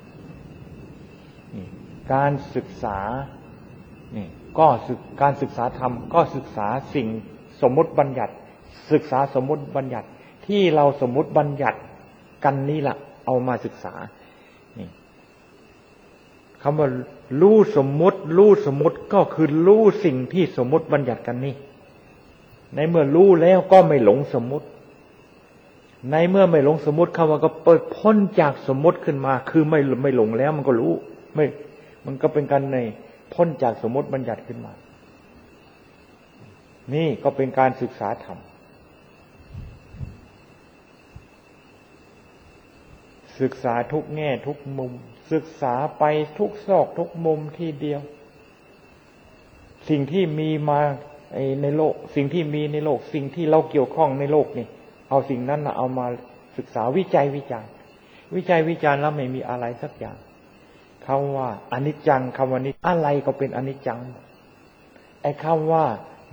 ๆการศึกษานี่ก็การศึกษาธรรมก็ศึกษาสิ่งสมมุติบัญญัติศึกษาสมมุติบัญญัติที่เราสมมุติบัญญัติกันนี่แหละเอามาศึกษานี่คำว่ารู้สมมุติก็คือรู้สิ่งที่สมมุติบัญญัติกันนี่ในเมื่อรู้แล้วก็ไม่หลงสมมุติในเมื่อไม่หลงสมมุติคำว่าก็เปิดพ้นจากสมมุติขึ้นมาคือไม่หลงแล้วมันก็รู้มันก็เป็นการในพ้นจากสมมุติบัญญัติขึ้นมานี่ก็เป็นการศึกษาธรรมศึกษาทุกแง่ทุกมุมศึกษาไปทุกซอกทุกมุมทีเดียวสิ่งที่มีมาในโลกสิ่งที่มีในโลกสิ่งที่เราเกี่ยวข้องในโลกนี่เอาสิ่งนั้นนะเอามาศึกษาวิจัยวิจารณ์แล้วไม่มีอะไรสักอย่างคำว่าอนิจจังคำว่านี้อะไรก็เป็นอนิจจังไอ้คำว่า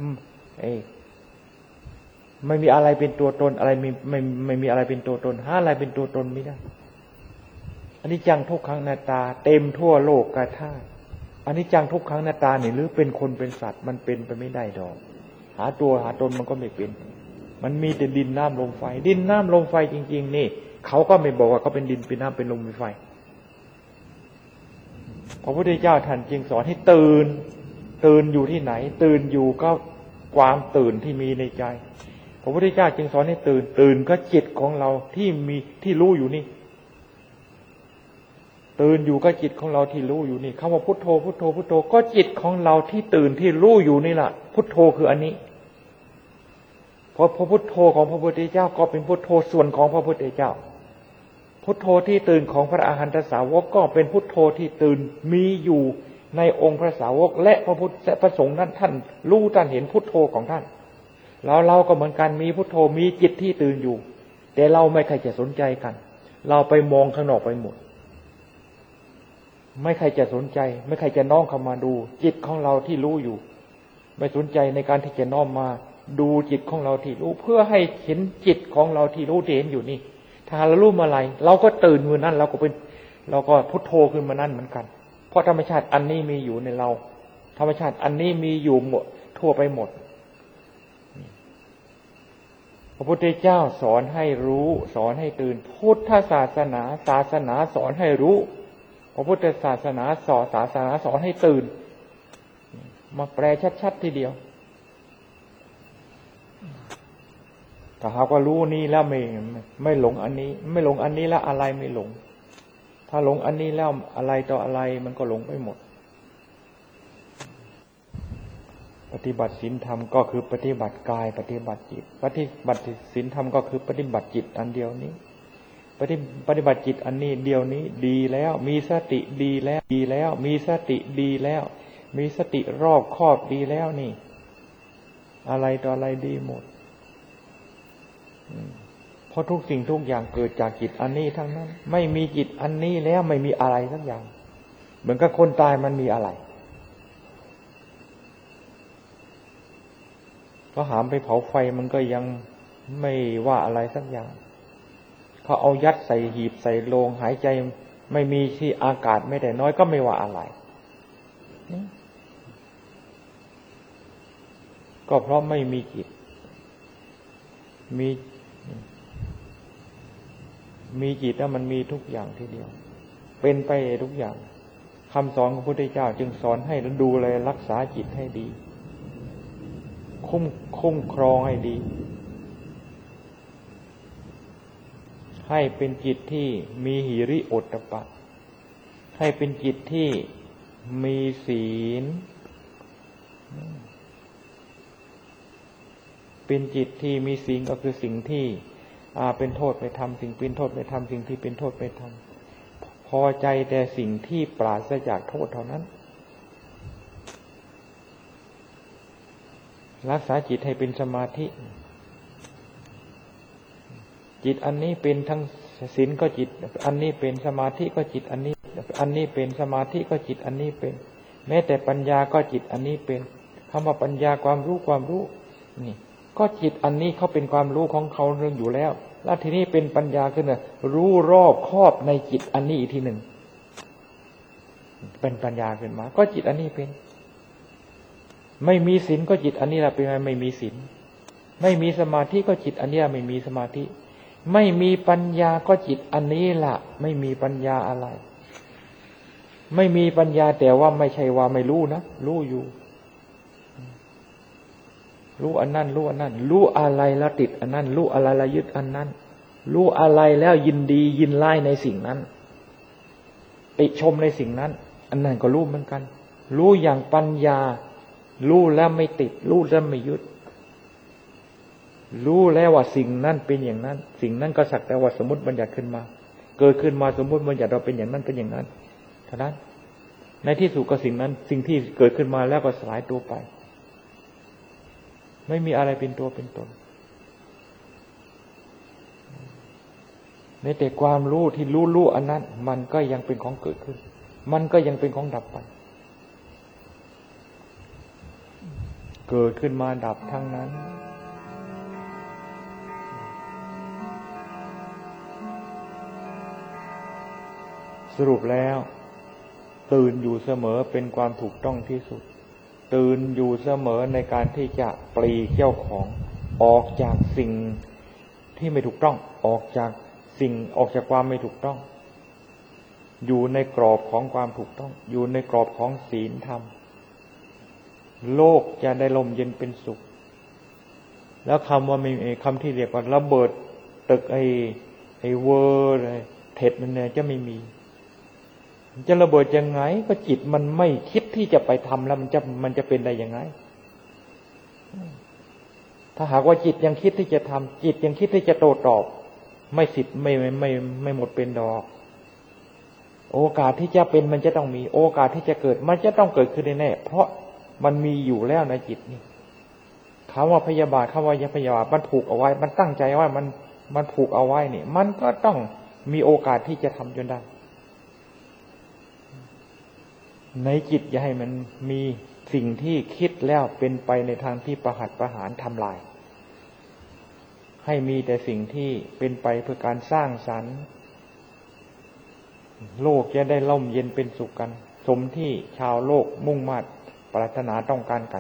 ไม่มีอะไรเป็นตัวตนอะไรไม่มีอะไรเป็นตัวตนหาอะไรเป็นตัวตนไม่ได้อนิจจังทุกขังอนัตตาเต็มทั่วโลกกธาตุอนิจจังทุกขังอนัตตานี่หรือเป็นคนเป็นสัตว์มันเป็นไปไม่ได้ดอกหาตัวหาตนมันก็ไม่เป็นมันมีแต่ดินน้ำลมไฟดินน้ำลมไฟจริงๆนี่เขาก็ไม่บอกว่าเขาเป็นดินเป็นน้ำเป็นลมเป็นไฟพระพุทธเจ้าท่านจึงสอนให้ตื่นอยู่ที่ไหนตื่นอยู่ก็ความตื่นที่มีในใจพระพุทธเจ้าจึงสอนให้ตื่นก็จิตของเราที่มีที่รู้อยู่นี่ตื่นอยู่ก็จิตของเราที่รู้อยู่นี่คำว่าพุทโธพุทโธพุทโธก็จิตของเราที่ตื่นที่รู้อยู่นี่แหละพุทโธคืออันนี้เพราะพระพุทโธของพระพุทธเจ้าก็เป็นพุทโธส่วนของพระพุทธเจ้าพุทโธที่ตื่นของพระอรหันตสาวกก็เป็นพุทโธที่ตื่นมีอยู่ในองค์พระสาวกและพระพุทธและพระสงฆ์นั้นท่านรู้ท่านเห็นพุทโธของท่านแล้วเราก็เหมือนกันมีพุทโธมีจิตที่ตื่นอยู่แต่เราไม่ใครจะสนใจกันเราไปมองข้างนอกไปหมดไม่ใครจะสนใจไม่ใครจะน้อมเข้ามาดูจิตของเราที่รู้อยู่ไม่สนใจในการที่จะน้อมมาดูจิตของเราที่รู้เพื่อให้เห็นจิตของเราที่รู้ที่เห็นอยู่นี่ถ้าเรารู้เมื่อไหร่เราก็ตื่นมือนั้นเราก็พุทโธขึ้นมานั่นเหมือนกันเพราะธรรมชาติอันนี้มีอยู่ในเราธรรมชาติอันนี้มีอยู่หมดทั่วไปหมดพระพุทธเจ้าสอนให้รู้สอนให้ตื่นพุทธศาสนาสอนให้รู้พระพุทธศาสนาสอนให้ตื่นมาแปลชัดๆทีเดียวถ้าหากว่ารู้นี้แล้วไม่หลงอันนี้ไม่หลงอันนี้แล้วอะไรไม่หลงถ้าหลงอันนี้แล้วอะไรต่ออะไรมันก็หลงไปหมดปฏิบัติศีลธรรมก็คือปฏิบัติกายปฏิบัติจิตปฏิบัติศีลธรรมก็คือปฏิบัติจิตอันเดียวนี้ปฏิบัติจิตอันนี้เดียวนี้ดีแล้วมีสติดีแล้วมีสติดีแล้วมีสติรอบคอบดีแล้วนี่อะไรต่ออะไรดีหมดเพราะทุกสิ่งทุกอย่างเกิดจากจิตอันนี้ทั้งนั้นไม่มีจิตอันนี้แล้วไม่มีอะไรสักอย่างเหมือนกับคนตายมันมีอะไรก็หามไปเผาไฟมันก็ยังไม่ว่าอะไรสักอย่างเขาเอายัดใส่หีบใส่โลงหายใจไม่มีที่อากาศไม่ได้น้อยก็ไม่ว่าอะไรก็เพราะไม่มีจิตมีจิตแล้วมันมีทุกอย่างทีเดียวเป็นไปทุกอย่างคำสอนของพระพุทธเจ้าจึงสอนให้ดูแลรักษาจิตให้ดีคุ้มครองให้ดีให้เป็นจิตที่มีหิริโอตตัปปะให้เป็นจิตที่มีศีลเป็นจิตที่มีศีลก็คือสิ่งที่เป็นโทษไปทำสิ่งเป็นโทษไปทำสิ่งที่เป็นโทษไปทำพอใจแต่สิ่งที่ปราศจากโทษเท่านั้นรักษาจิตให้เป็นสมาธิจิตอันนี้เป็นทั้งศีลก็จิตอันนี้เป็นสมาธิก็จิตอันนี้เป็นสมาธิก็จิตอันนี้เป็นแม้แต่ปัญญาก็จิตอันนี้เป็นคำว่าปัญญาความรู้นี่ก็จิตอันนี้เขาเป็นความรู้ของเขาเรื่องอยู่แล้วแล้วทีนี้เป็นปัญญาขึ้นน่ะรู้รอบครอบในจิตอันนี้อีกทีหนึ่งเป็นปัญญาขึ้นมาก็จิตอันนี้เป็นไม่มีศีลก็จิตอันนี้ล่ะเป็นไม่มีศีลไม่มีสมาธิก็จิตอันนี้ไม่มีสมาธิไม่มีปัญญาก็จิตอันนี้ล่ะไม่มีปัญญาอะไรไม่มีปัญญาแต่ว่าไม่ใช่ว่าไม่รู้นะรู้อยู่รู้อันนั้นรู้อันนั้นรู้อะไรแล้วติดอันนั้นรู้อะไรแล้วยึดอันนั้นรู้อะไรแล้วยินดียินไล่ในสิ่งนั้นติชมในสิ่งนั้นอันนั้นก็รู้เหมือนกันรู้อย่างปัญญารู้แล้วไม่ติดรู้แล้วไม่ยึดรู้แล้วว่าสิ่งนั้นเป็นอย่างนั้นสิ่งนั้นก็สักแต่ว่าสมมติบัญญัติขึ้นมาเกิดขึ้นมาสมมติบัญญัติเราเป็นอย่างนั้นเป็นอย่างนั้นเท่านั้นในที่สุดก็สิ่งนั้นสิ่งที่เกิดขึ้นมาแล้วก็สลายตัวไปไม่มีอะไรเป็นตัวเป็นตนในแต่ความรู้ที่รู้อันนั้นมันก็ยังเป็นของเกิดขึ้นมันก็ยังเป็นของดับไปเกิดขึ้นมาดับทั้งนั้นสรุปแล้วตื่นอยู่เสมอเป็นความถูกต้องที่สุดตื่นอยู่เสมอในการที่จะปลีกเจ้าของออกจากสิ่งที่ไม่ถูกต้องออกจากความไม่ถูกต้องอยู่ในกรอบของความถูกต้องอยู่ในกรอบของศีลธรรมโลกจะได้ลมเย็นเป็นสุขแล้วคำว่าไม่คำที่เรียกว่าระเบิดตึกไอ้เวอร์เท็ดมันเนี่ยจะไม่มีจะระเบิดยังไงก็จิตมันไม่คิดที่จะไปทำแล้วมันจะเป็นได้ยังไงถ้าหากว่าจิตยังคิดที่จะทำจิตยังคิดที่จะโต้ตอบไม่สิทธิ์ไม่หมดเป็นดอกโอกาสที่จะเป็นมันจะต้องมีโอกาสที่จะเกิดมันจะต้องเกิดขึ้นแน่ๆเพราะมันมีอยู่แล้วในจิตนี่คำว่าพยาบาทคำว่าพยาบาทมันผูกเอาไว้มันตั้งใจว่ามันผูกเอาไว้นี่มันก็ต้องมีโอกาสที่จะทำจนได้ในจิตอย่าให้มันมีสิ่งที่คิดแล้วเป็นไปในทางที่ประหัตประหารทำลายให้มีแต่สิ่งที่เป็นไปเพื่อการสร้างสรรค์โลกจะได้ร่มเย็นเป็นสุขกันสมที่ชาวโลกมุ่งมั่นปรารถนาต้องการกัน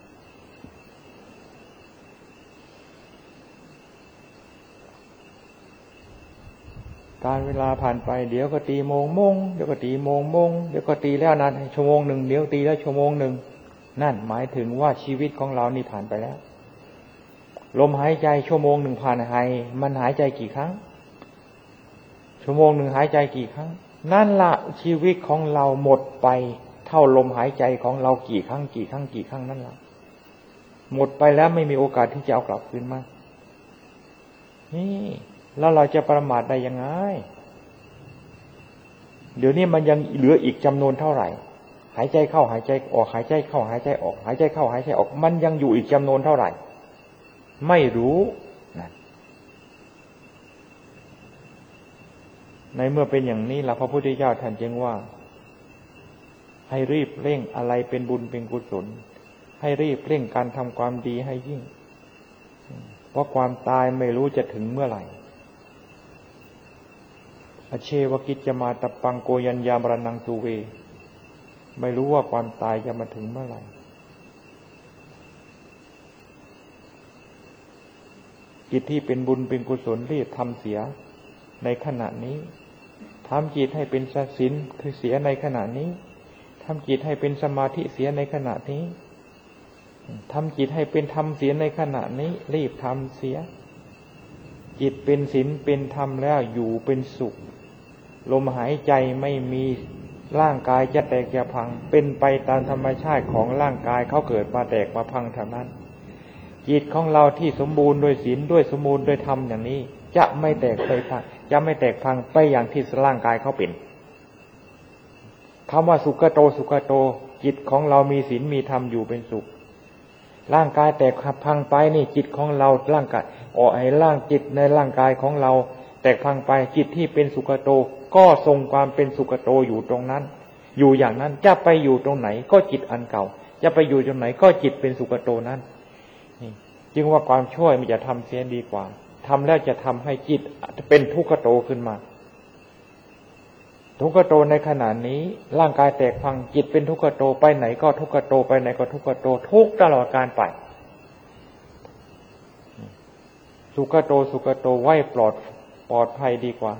การเวลาผ่านไปเดี๋ยวก็ตีโมงเดี๋ยวก็ตีโมงเดี๋ยวก็ตีแล้วนานชั่วโมงหนึ่งเดี๋ยวตีแล้วชั่วโมงหนึ่งนั่นหมายถึงว่าชีวิตของเรานี่ผ่านไปแล้วลมหายใจชั่วโมงหนึ่งผ่านมันหายใจกี่ครั้งชั่วโมงหนึ่งหายใจกี่ครั้งนั่นละชีวิตของเราหมดไปเท่าลมหายใจของเรากี่ครั้งนั่นละหมดไปแล้วไม่มีโอกาสที่จะเอากลับคืนมานี่แล้วเราจะประมาทได้ยังไงเดี๋ยวนี้มันยังเหลืออีกจำนวนเท่าไหร่หายใจเข้าหายใจออกหายใจเข้าหายใจออกหายใจเข้าหายใจออกมันยังอยู่อีกจำนวนเท่าไหร่ไม่รู้นะในเมื่อเป็นอย่างนี้ล่ะพระพุทธเจ้าท่านจึงว่าให้รีบเร่งอะไรเป็นบุญเป็นกุศลให้รีบเร่งการทำความดีให้ยิ่งเพราะความตายไม่รู้จะถึงเมื่อไหร่อเชวกิจจะมาตปังโกยัญญามรณังสุเวไม่รู้ว่าความตายจะมาถึงเมื่อไหร่จิตที่เป็นบุญเป็นกุศลรีบทำเสียในขณะนี้ทำจิตให้เป็นศีลคือเสียในขณะนี้ทำจิตให้เป็นสมาธิเสียในขณะนี้ทำจิตให้เป็นธรรมเสียในขณะนี้รีบทำเสียจิตเป็นศีลเป็นธรรมแล้วอยู่เป็นสุขลมหายใจไม่มีร่างกายจะแตกจะพังเป็นไปตามธรรมชาติของร่างกายเขาเกิดมาแตกมาพังเท่านั้นจิตของเราที่สมบูรณ์ด้วยศีลด้วยสมบูรณ์ด้วยธรรมอย่างนี้จะไม่แตกไปพังจะไม่แตกพังไปอย่างที่ร่างกายเขาเป็นคำว่าสุขโตสุขโตจิตของเรามีศีลมีธรรมอยู่เป็นสุขร่างกายแตกพังไปนี่จิตของเราร่างกายจิตในร่างกายของเราแตกพังไปจิตที่เป็นสุขโตก็ทรงความเป็นสุขโตอยู่ตรงนั้นอยู่อย่างนั้นจะไปอยู่ตรงไหนก็จิตอันเก่าจะไปอยู่ตรงไหนก็จิตเป็นสุขโตนั้นนี่จึงว่าความชั่วมันจะทำเสียดีกว่าทำแล้วจะทำให้จิตเป็นทุกขโตขึ้นมาทุกขโตในขณะนี้ร่างกายแตกพังจิตเป็นทุกขโตไปไหนก็ทุกขโตไปไหนก็ทุกขโตทุกตลอดการไปสุขโตสุขโตไว้ปลอดภัยดีกว่า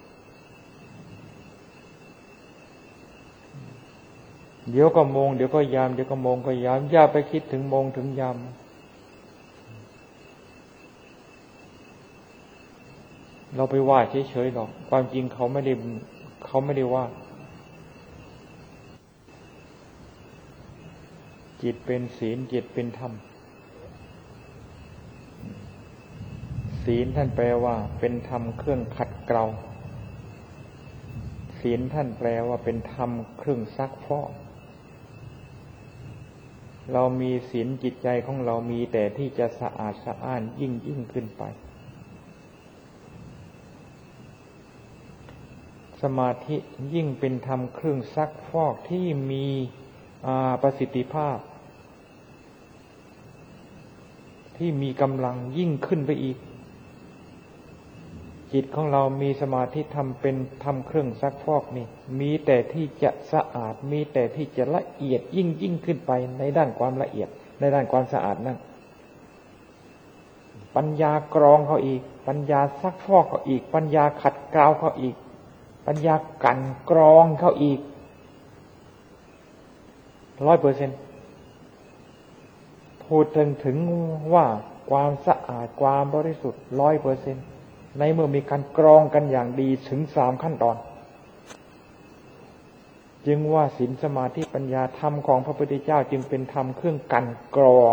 เดี๋ยวก็โมงเดี๋ยวก็ยามเดี๋ยวก็โมงก็ยามอย่าไปคิดถึงโมงถึงยามเราไปว่าเฉยๆหรอกความจริงเขาไม่ได้ว่าจิตเป็นศีลจิตเป็นธรรมศีลท่านแปลว่าเป็นธรรมเครื่องขัดเกลาศีลท่านแปลว่าเป็นธรรมเครื่องซักฟอกเรามีศีลจิตใจของเรามีแต่ที่จะสะอาดสะอ้านยิ่งขึ้นไปสมาธิยิ่งเป็นธรรมเครื่องซักฟอกที่มีประสิทธิภาพที่มีกำลังยิ่งขึ้นไปอีกจิตของเรามีสมาธิเป็นธรรมเครื่องซักฟอกนี่มีแต่ที่จะสะอาดมีแต่ที่จะละเอียดยิ่งขึ้นไปในด้านความละเอียดในด้านความสะอาดนั่นปัญญากรองเขาอีกปัญญาซักฟอกเขาอีกปัญญาขัดเกลาเขาอีกปัญญากันกรองเขาอีก 100% พูดถึงว่าความสะอาดความบริสุทธิ์ 100% ในเมื่อมีการกรองกันอย่างดีถึง3ขั้นตอนจึงว่าศีลสมาธิปัญญาธรรมของพระพุทธเจ้าจึงเป็นธรรมเครื่องกันกรอง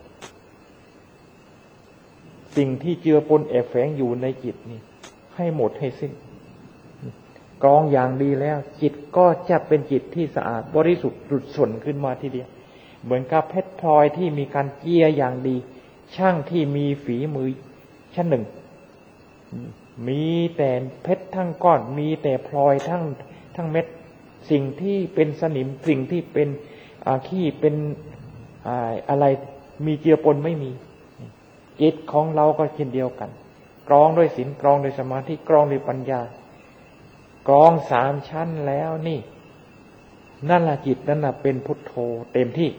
สิ่งที่เจือปนแอบแฝงอยู่ในจิตนี่ให้หมดให้สิ้นกรองอย่างดีแล้วจิตก็จะเป็นจิตที่สะอาดบริสุทธิ์หลุดส่วนขึ้นมาทีเดียวเหมือนกับเพชรพลอยที่มีการเจียอย่างดีช่างที่มีฝีมือชั้นหนึ่งมีแต่เพชรทั้งก้อนมีแต่พลอยทั้งเม็ดสิ่งที่เป็นสนิมสิ่งที่เป็นขี้เป็นอะไรมีเจือปนไม่มีจิตของเราก็เช่นเดียวกันกรองด้วยศีลกรองด้วยสมาธิกรองด้วยปัญญากรอง3ชั้นแล้วนี่นั่นล่ะจิตนั่นน่ะเป็นพุทโธเต็มที่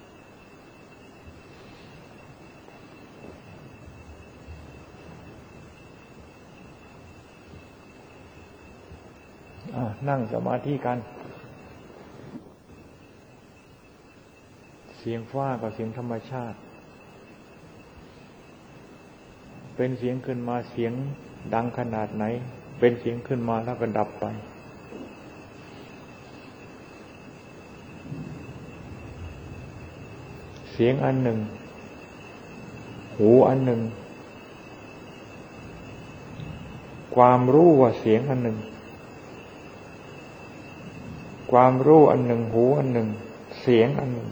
นั่งสมาธิกันเสียงฟ้ากับเสียงธรรมชาติเป็นเสียงขึ้นมาเสียงดังขนาดไหนเป็นเสียงขึ้นมาแล้วก็ดับไปเสียงอันหนึ่งหูอันหนึ่งความรู้ว่าเสียงอันหนึ่งความรู้อันหนึ่งหูอันหนึ่งเสียงอันหนึ่ง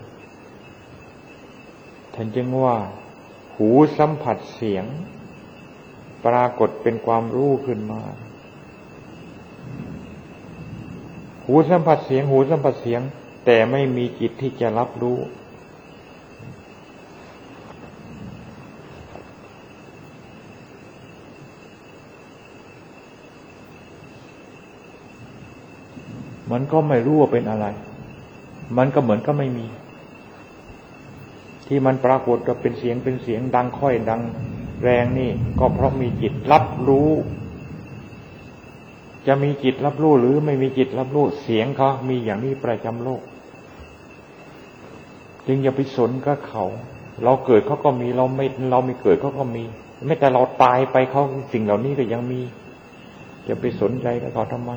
ท่านจึงว่าหูสัมผัสเสียงปรากฏเป็นความรู้ขึ้นมาหูสัมผัสเสียงหูสัมผัสเสียงแต่ไม่มีจิตที่จะรับรู้มันก็ไม่รู้ว่าเป็นอะไรมันก็เหมือนก็ไม่มีที่มันปรากฏว่าเป็นเสียงดังค่อยดังแรงนี่ก็เพราะมีจิตรับรู้จะมีจิตรับรู้หรือไม่มีจิตรับรู้เสียงเขามีอย่างนี้ประจำโลกจึงอย่าไปสนกับเขาเราเกิดเขาก็มีเราไม่เกิดเขาก็มีไม่แต่เราตายไปเขาสิ่งเหล่านี้ก็ยังมีจะไปสนใจกับเขาทำไม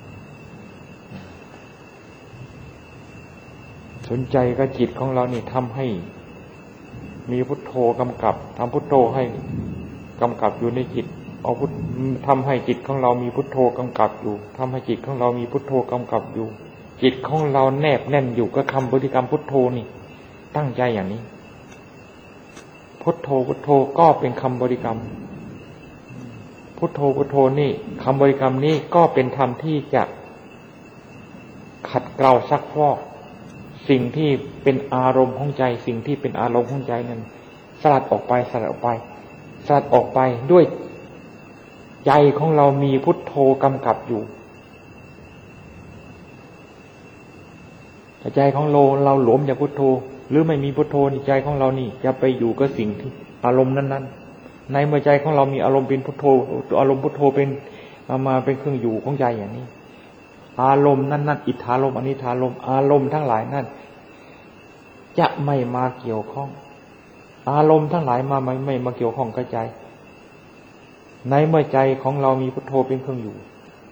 สนใจกับจิตของเรานี่ทำให้มีพุทโธกำกับทำพุทโธให้กำกับอยู่ในจิตเอาพุททำให้จิตของเรามีพุทโธกำกับอยู่ทำให้จิตของเรามีพุทโธกำกับอยู่จิตของเราแนบแน่นอยู่กับคำบริกรรมพุทโธนี่ตั้งใจอย่างนี้พุทโธพุทโธก็เป็นคำบริกรรมพุทโธพุทโธนี่คำบริกรรมนี้ก็เป็นธรรมที่จะขัดเกลาซักฟอกสิ่งที่เป็นอารมณ์ของใจสิ่งที่เป็นอารมณ์ของใจนั้นสลัดออกไปด้วยใจของเรามีพุทโธกำกับอยู่ใจของเราหลวมจากพุทโธหรือไม่มีพุทโธในใจของเรานี่จะไปอยู่กับสิ่งที่อารมณ์นั้นๆในเมื่อใจของเรามีอารมณ์เป็นพุทโธอารมณ์พุทโธเป็นมาเป็นเครื่องอยู่ของใจอย่างนี้อารมณ์นั้นอิทธารมณ์อนิธารมณ์อารมณ์ทั้งหลายนั้นจะไม่มาเกี่ยวข้องอารมณ์ทั้งหลายไม่มาเกี่ยวข้องกับใจในเมื่อใจของเรามีพุทโธเป็นเครื่องอยู่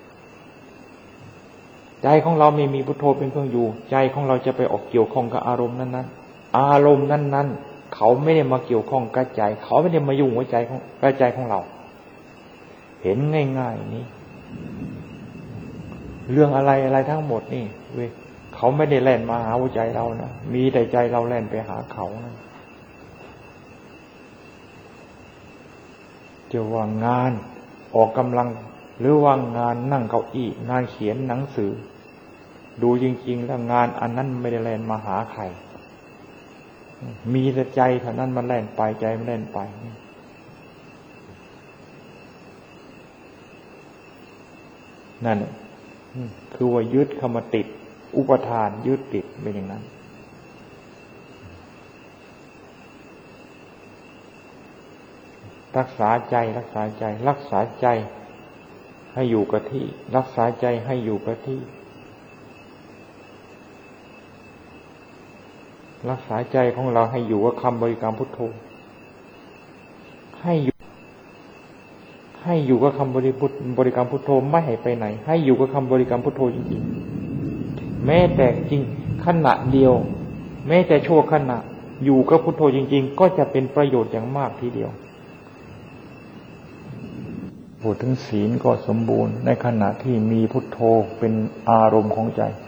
ใจของเราไม่มีพุทโธเป็นเครื่องอยู่ใจของเราจะไปออกเกี่ยวข้องกับอารมณ์นั้นๆอารมณ์นั้นๆเขาไม่ได้มาเกี่ยวข้องกับใจเขาไม่ได้มายุ่งกับใจของเราเห็นง่ายๆนี้เรื่องอะไรอะไรทั้งหมดนี่เว้ยเขาไม่ได้แล่นมาหาหัวใจเรานะมีแต่ใจเราแล่นไปหาเขานะจะว่างานออกกำลังหรือว่างานนั่งเก้าอี้งานเขียนหนังสือดูจริงๆแล้วงานอันนั้นไม่ได้แล่นมาหาใครมีแต่ใจเท่านั้นมันแล่นไปใจมันแล่นไปนั่นคือว่ายึดเข้ามาติดอุปทานยึดติดเป็นอย่างนั้นรักษาใจรักษาใจรักษาใจให้อยู่กับที่รักษาใจให้อยู่กับที่รักษาใจของเราให้อยู่กับคำบริกรรมพุทโธให้อยู่กับคำบริกรรมพุทโธไม่ให้ไปไหนให้อยู่กับคำบริกรรมพุทโธจริงๆแม้แต่จริงขณะเดียวแม้แต่ชั่วขณะอยู่กับพุทโธจริงๆก็จะเป็นประโยชน์อย่างมากทีเดียวพูดถึงศีลก็สมบูรณ์ในขณะที่มีพุทโธเป็นอารมณ์ของใจ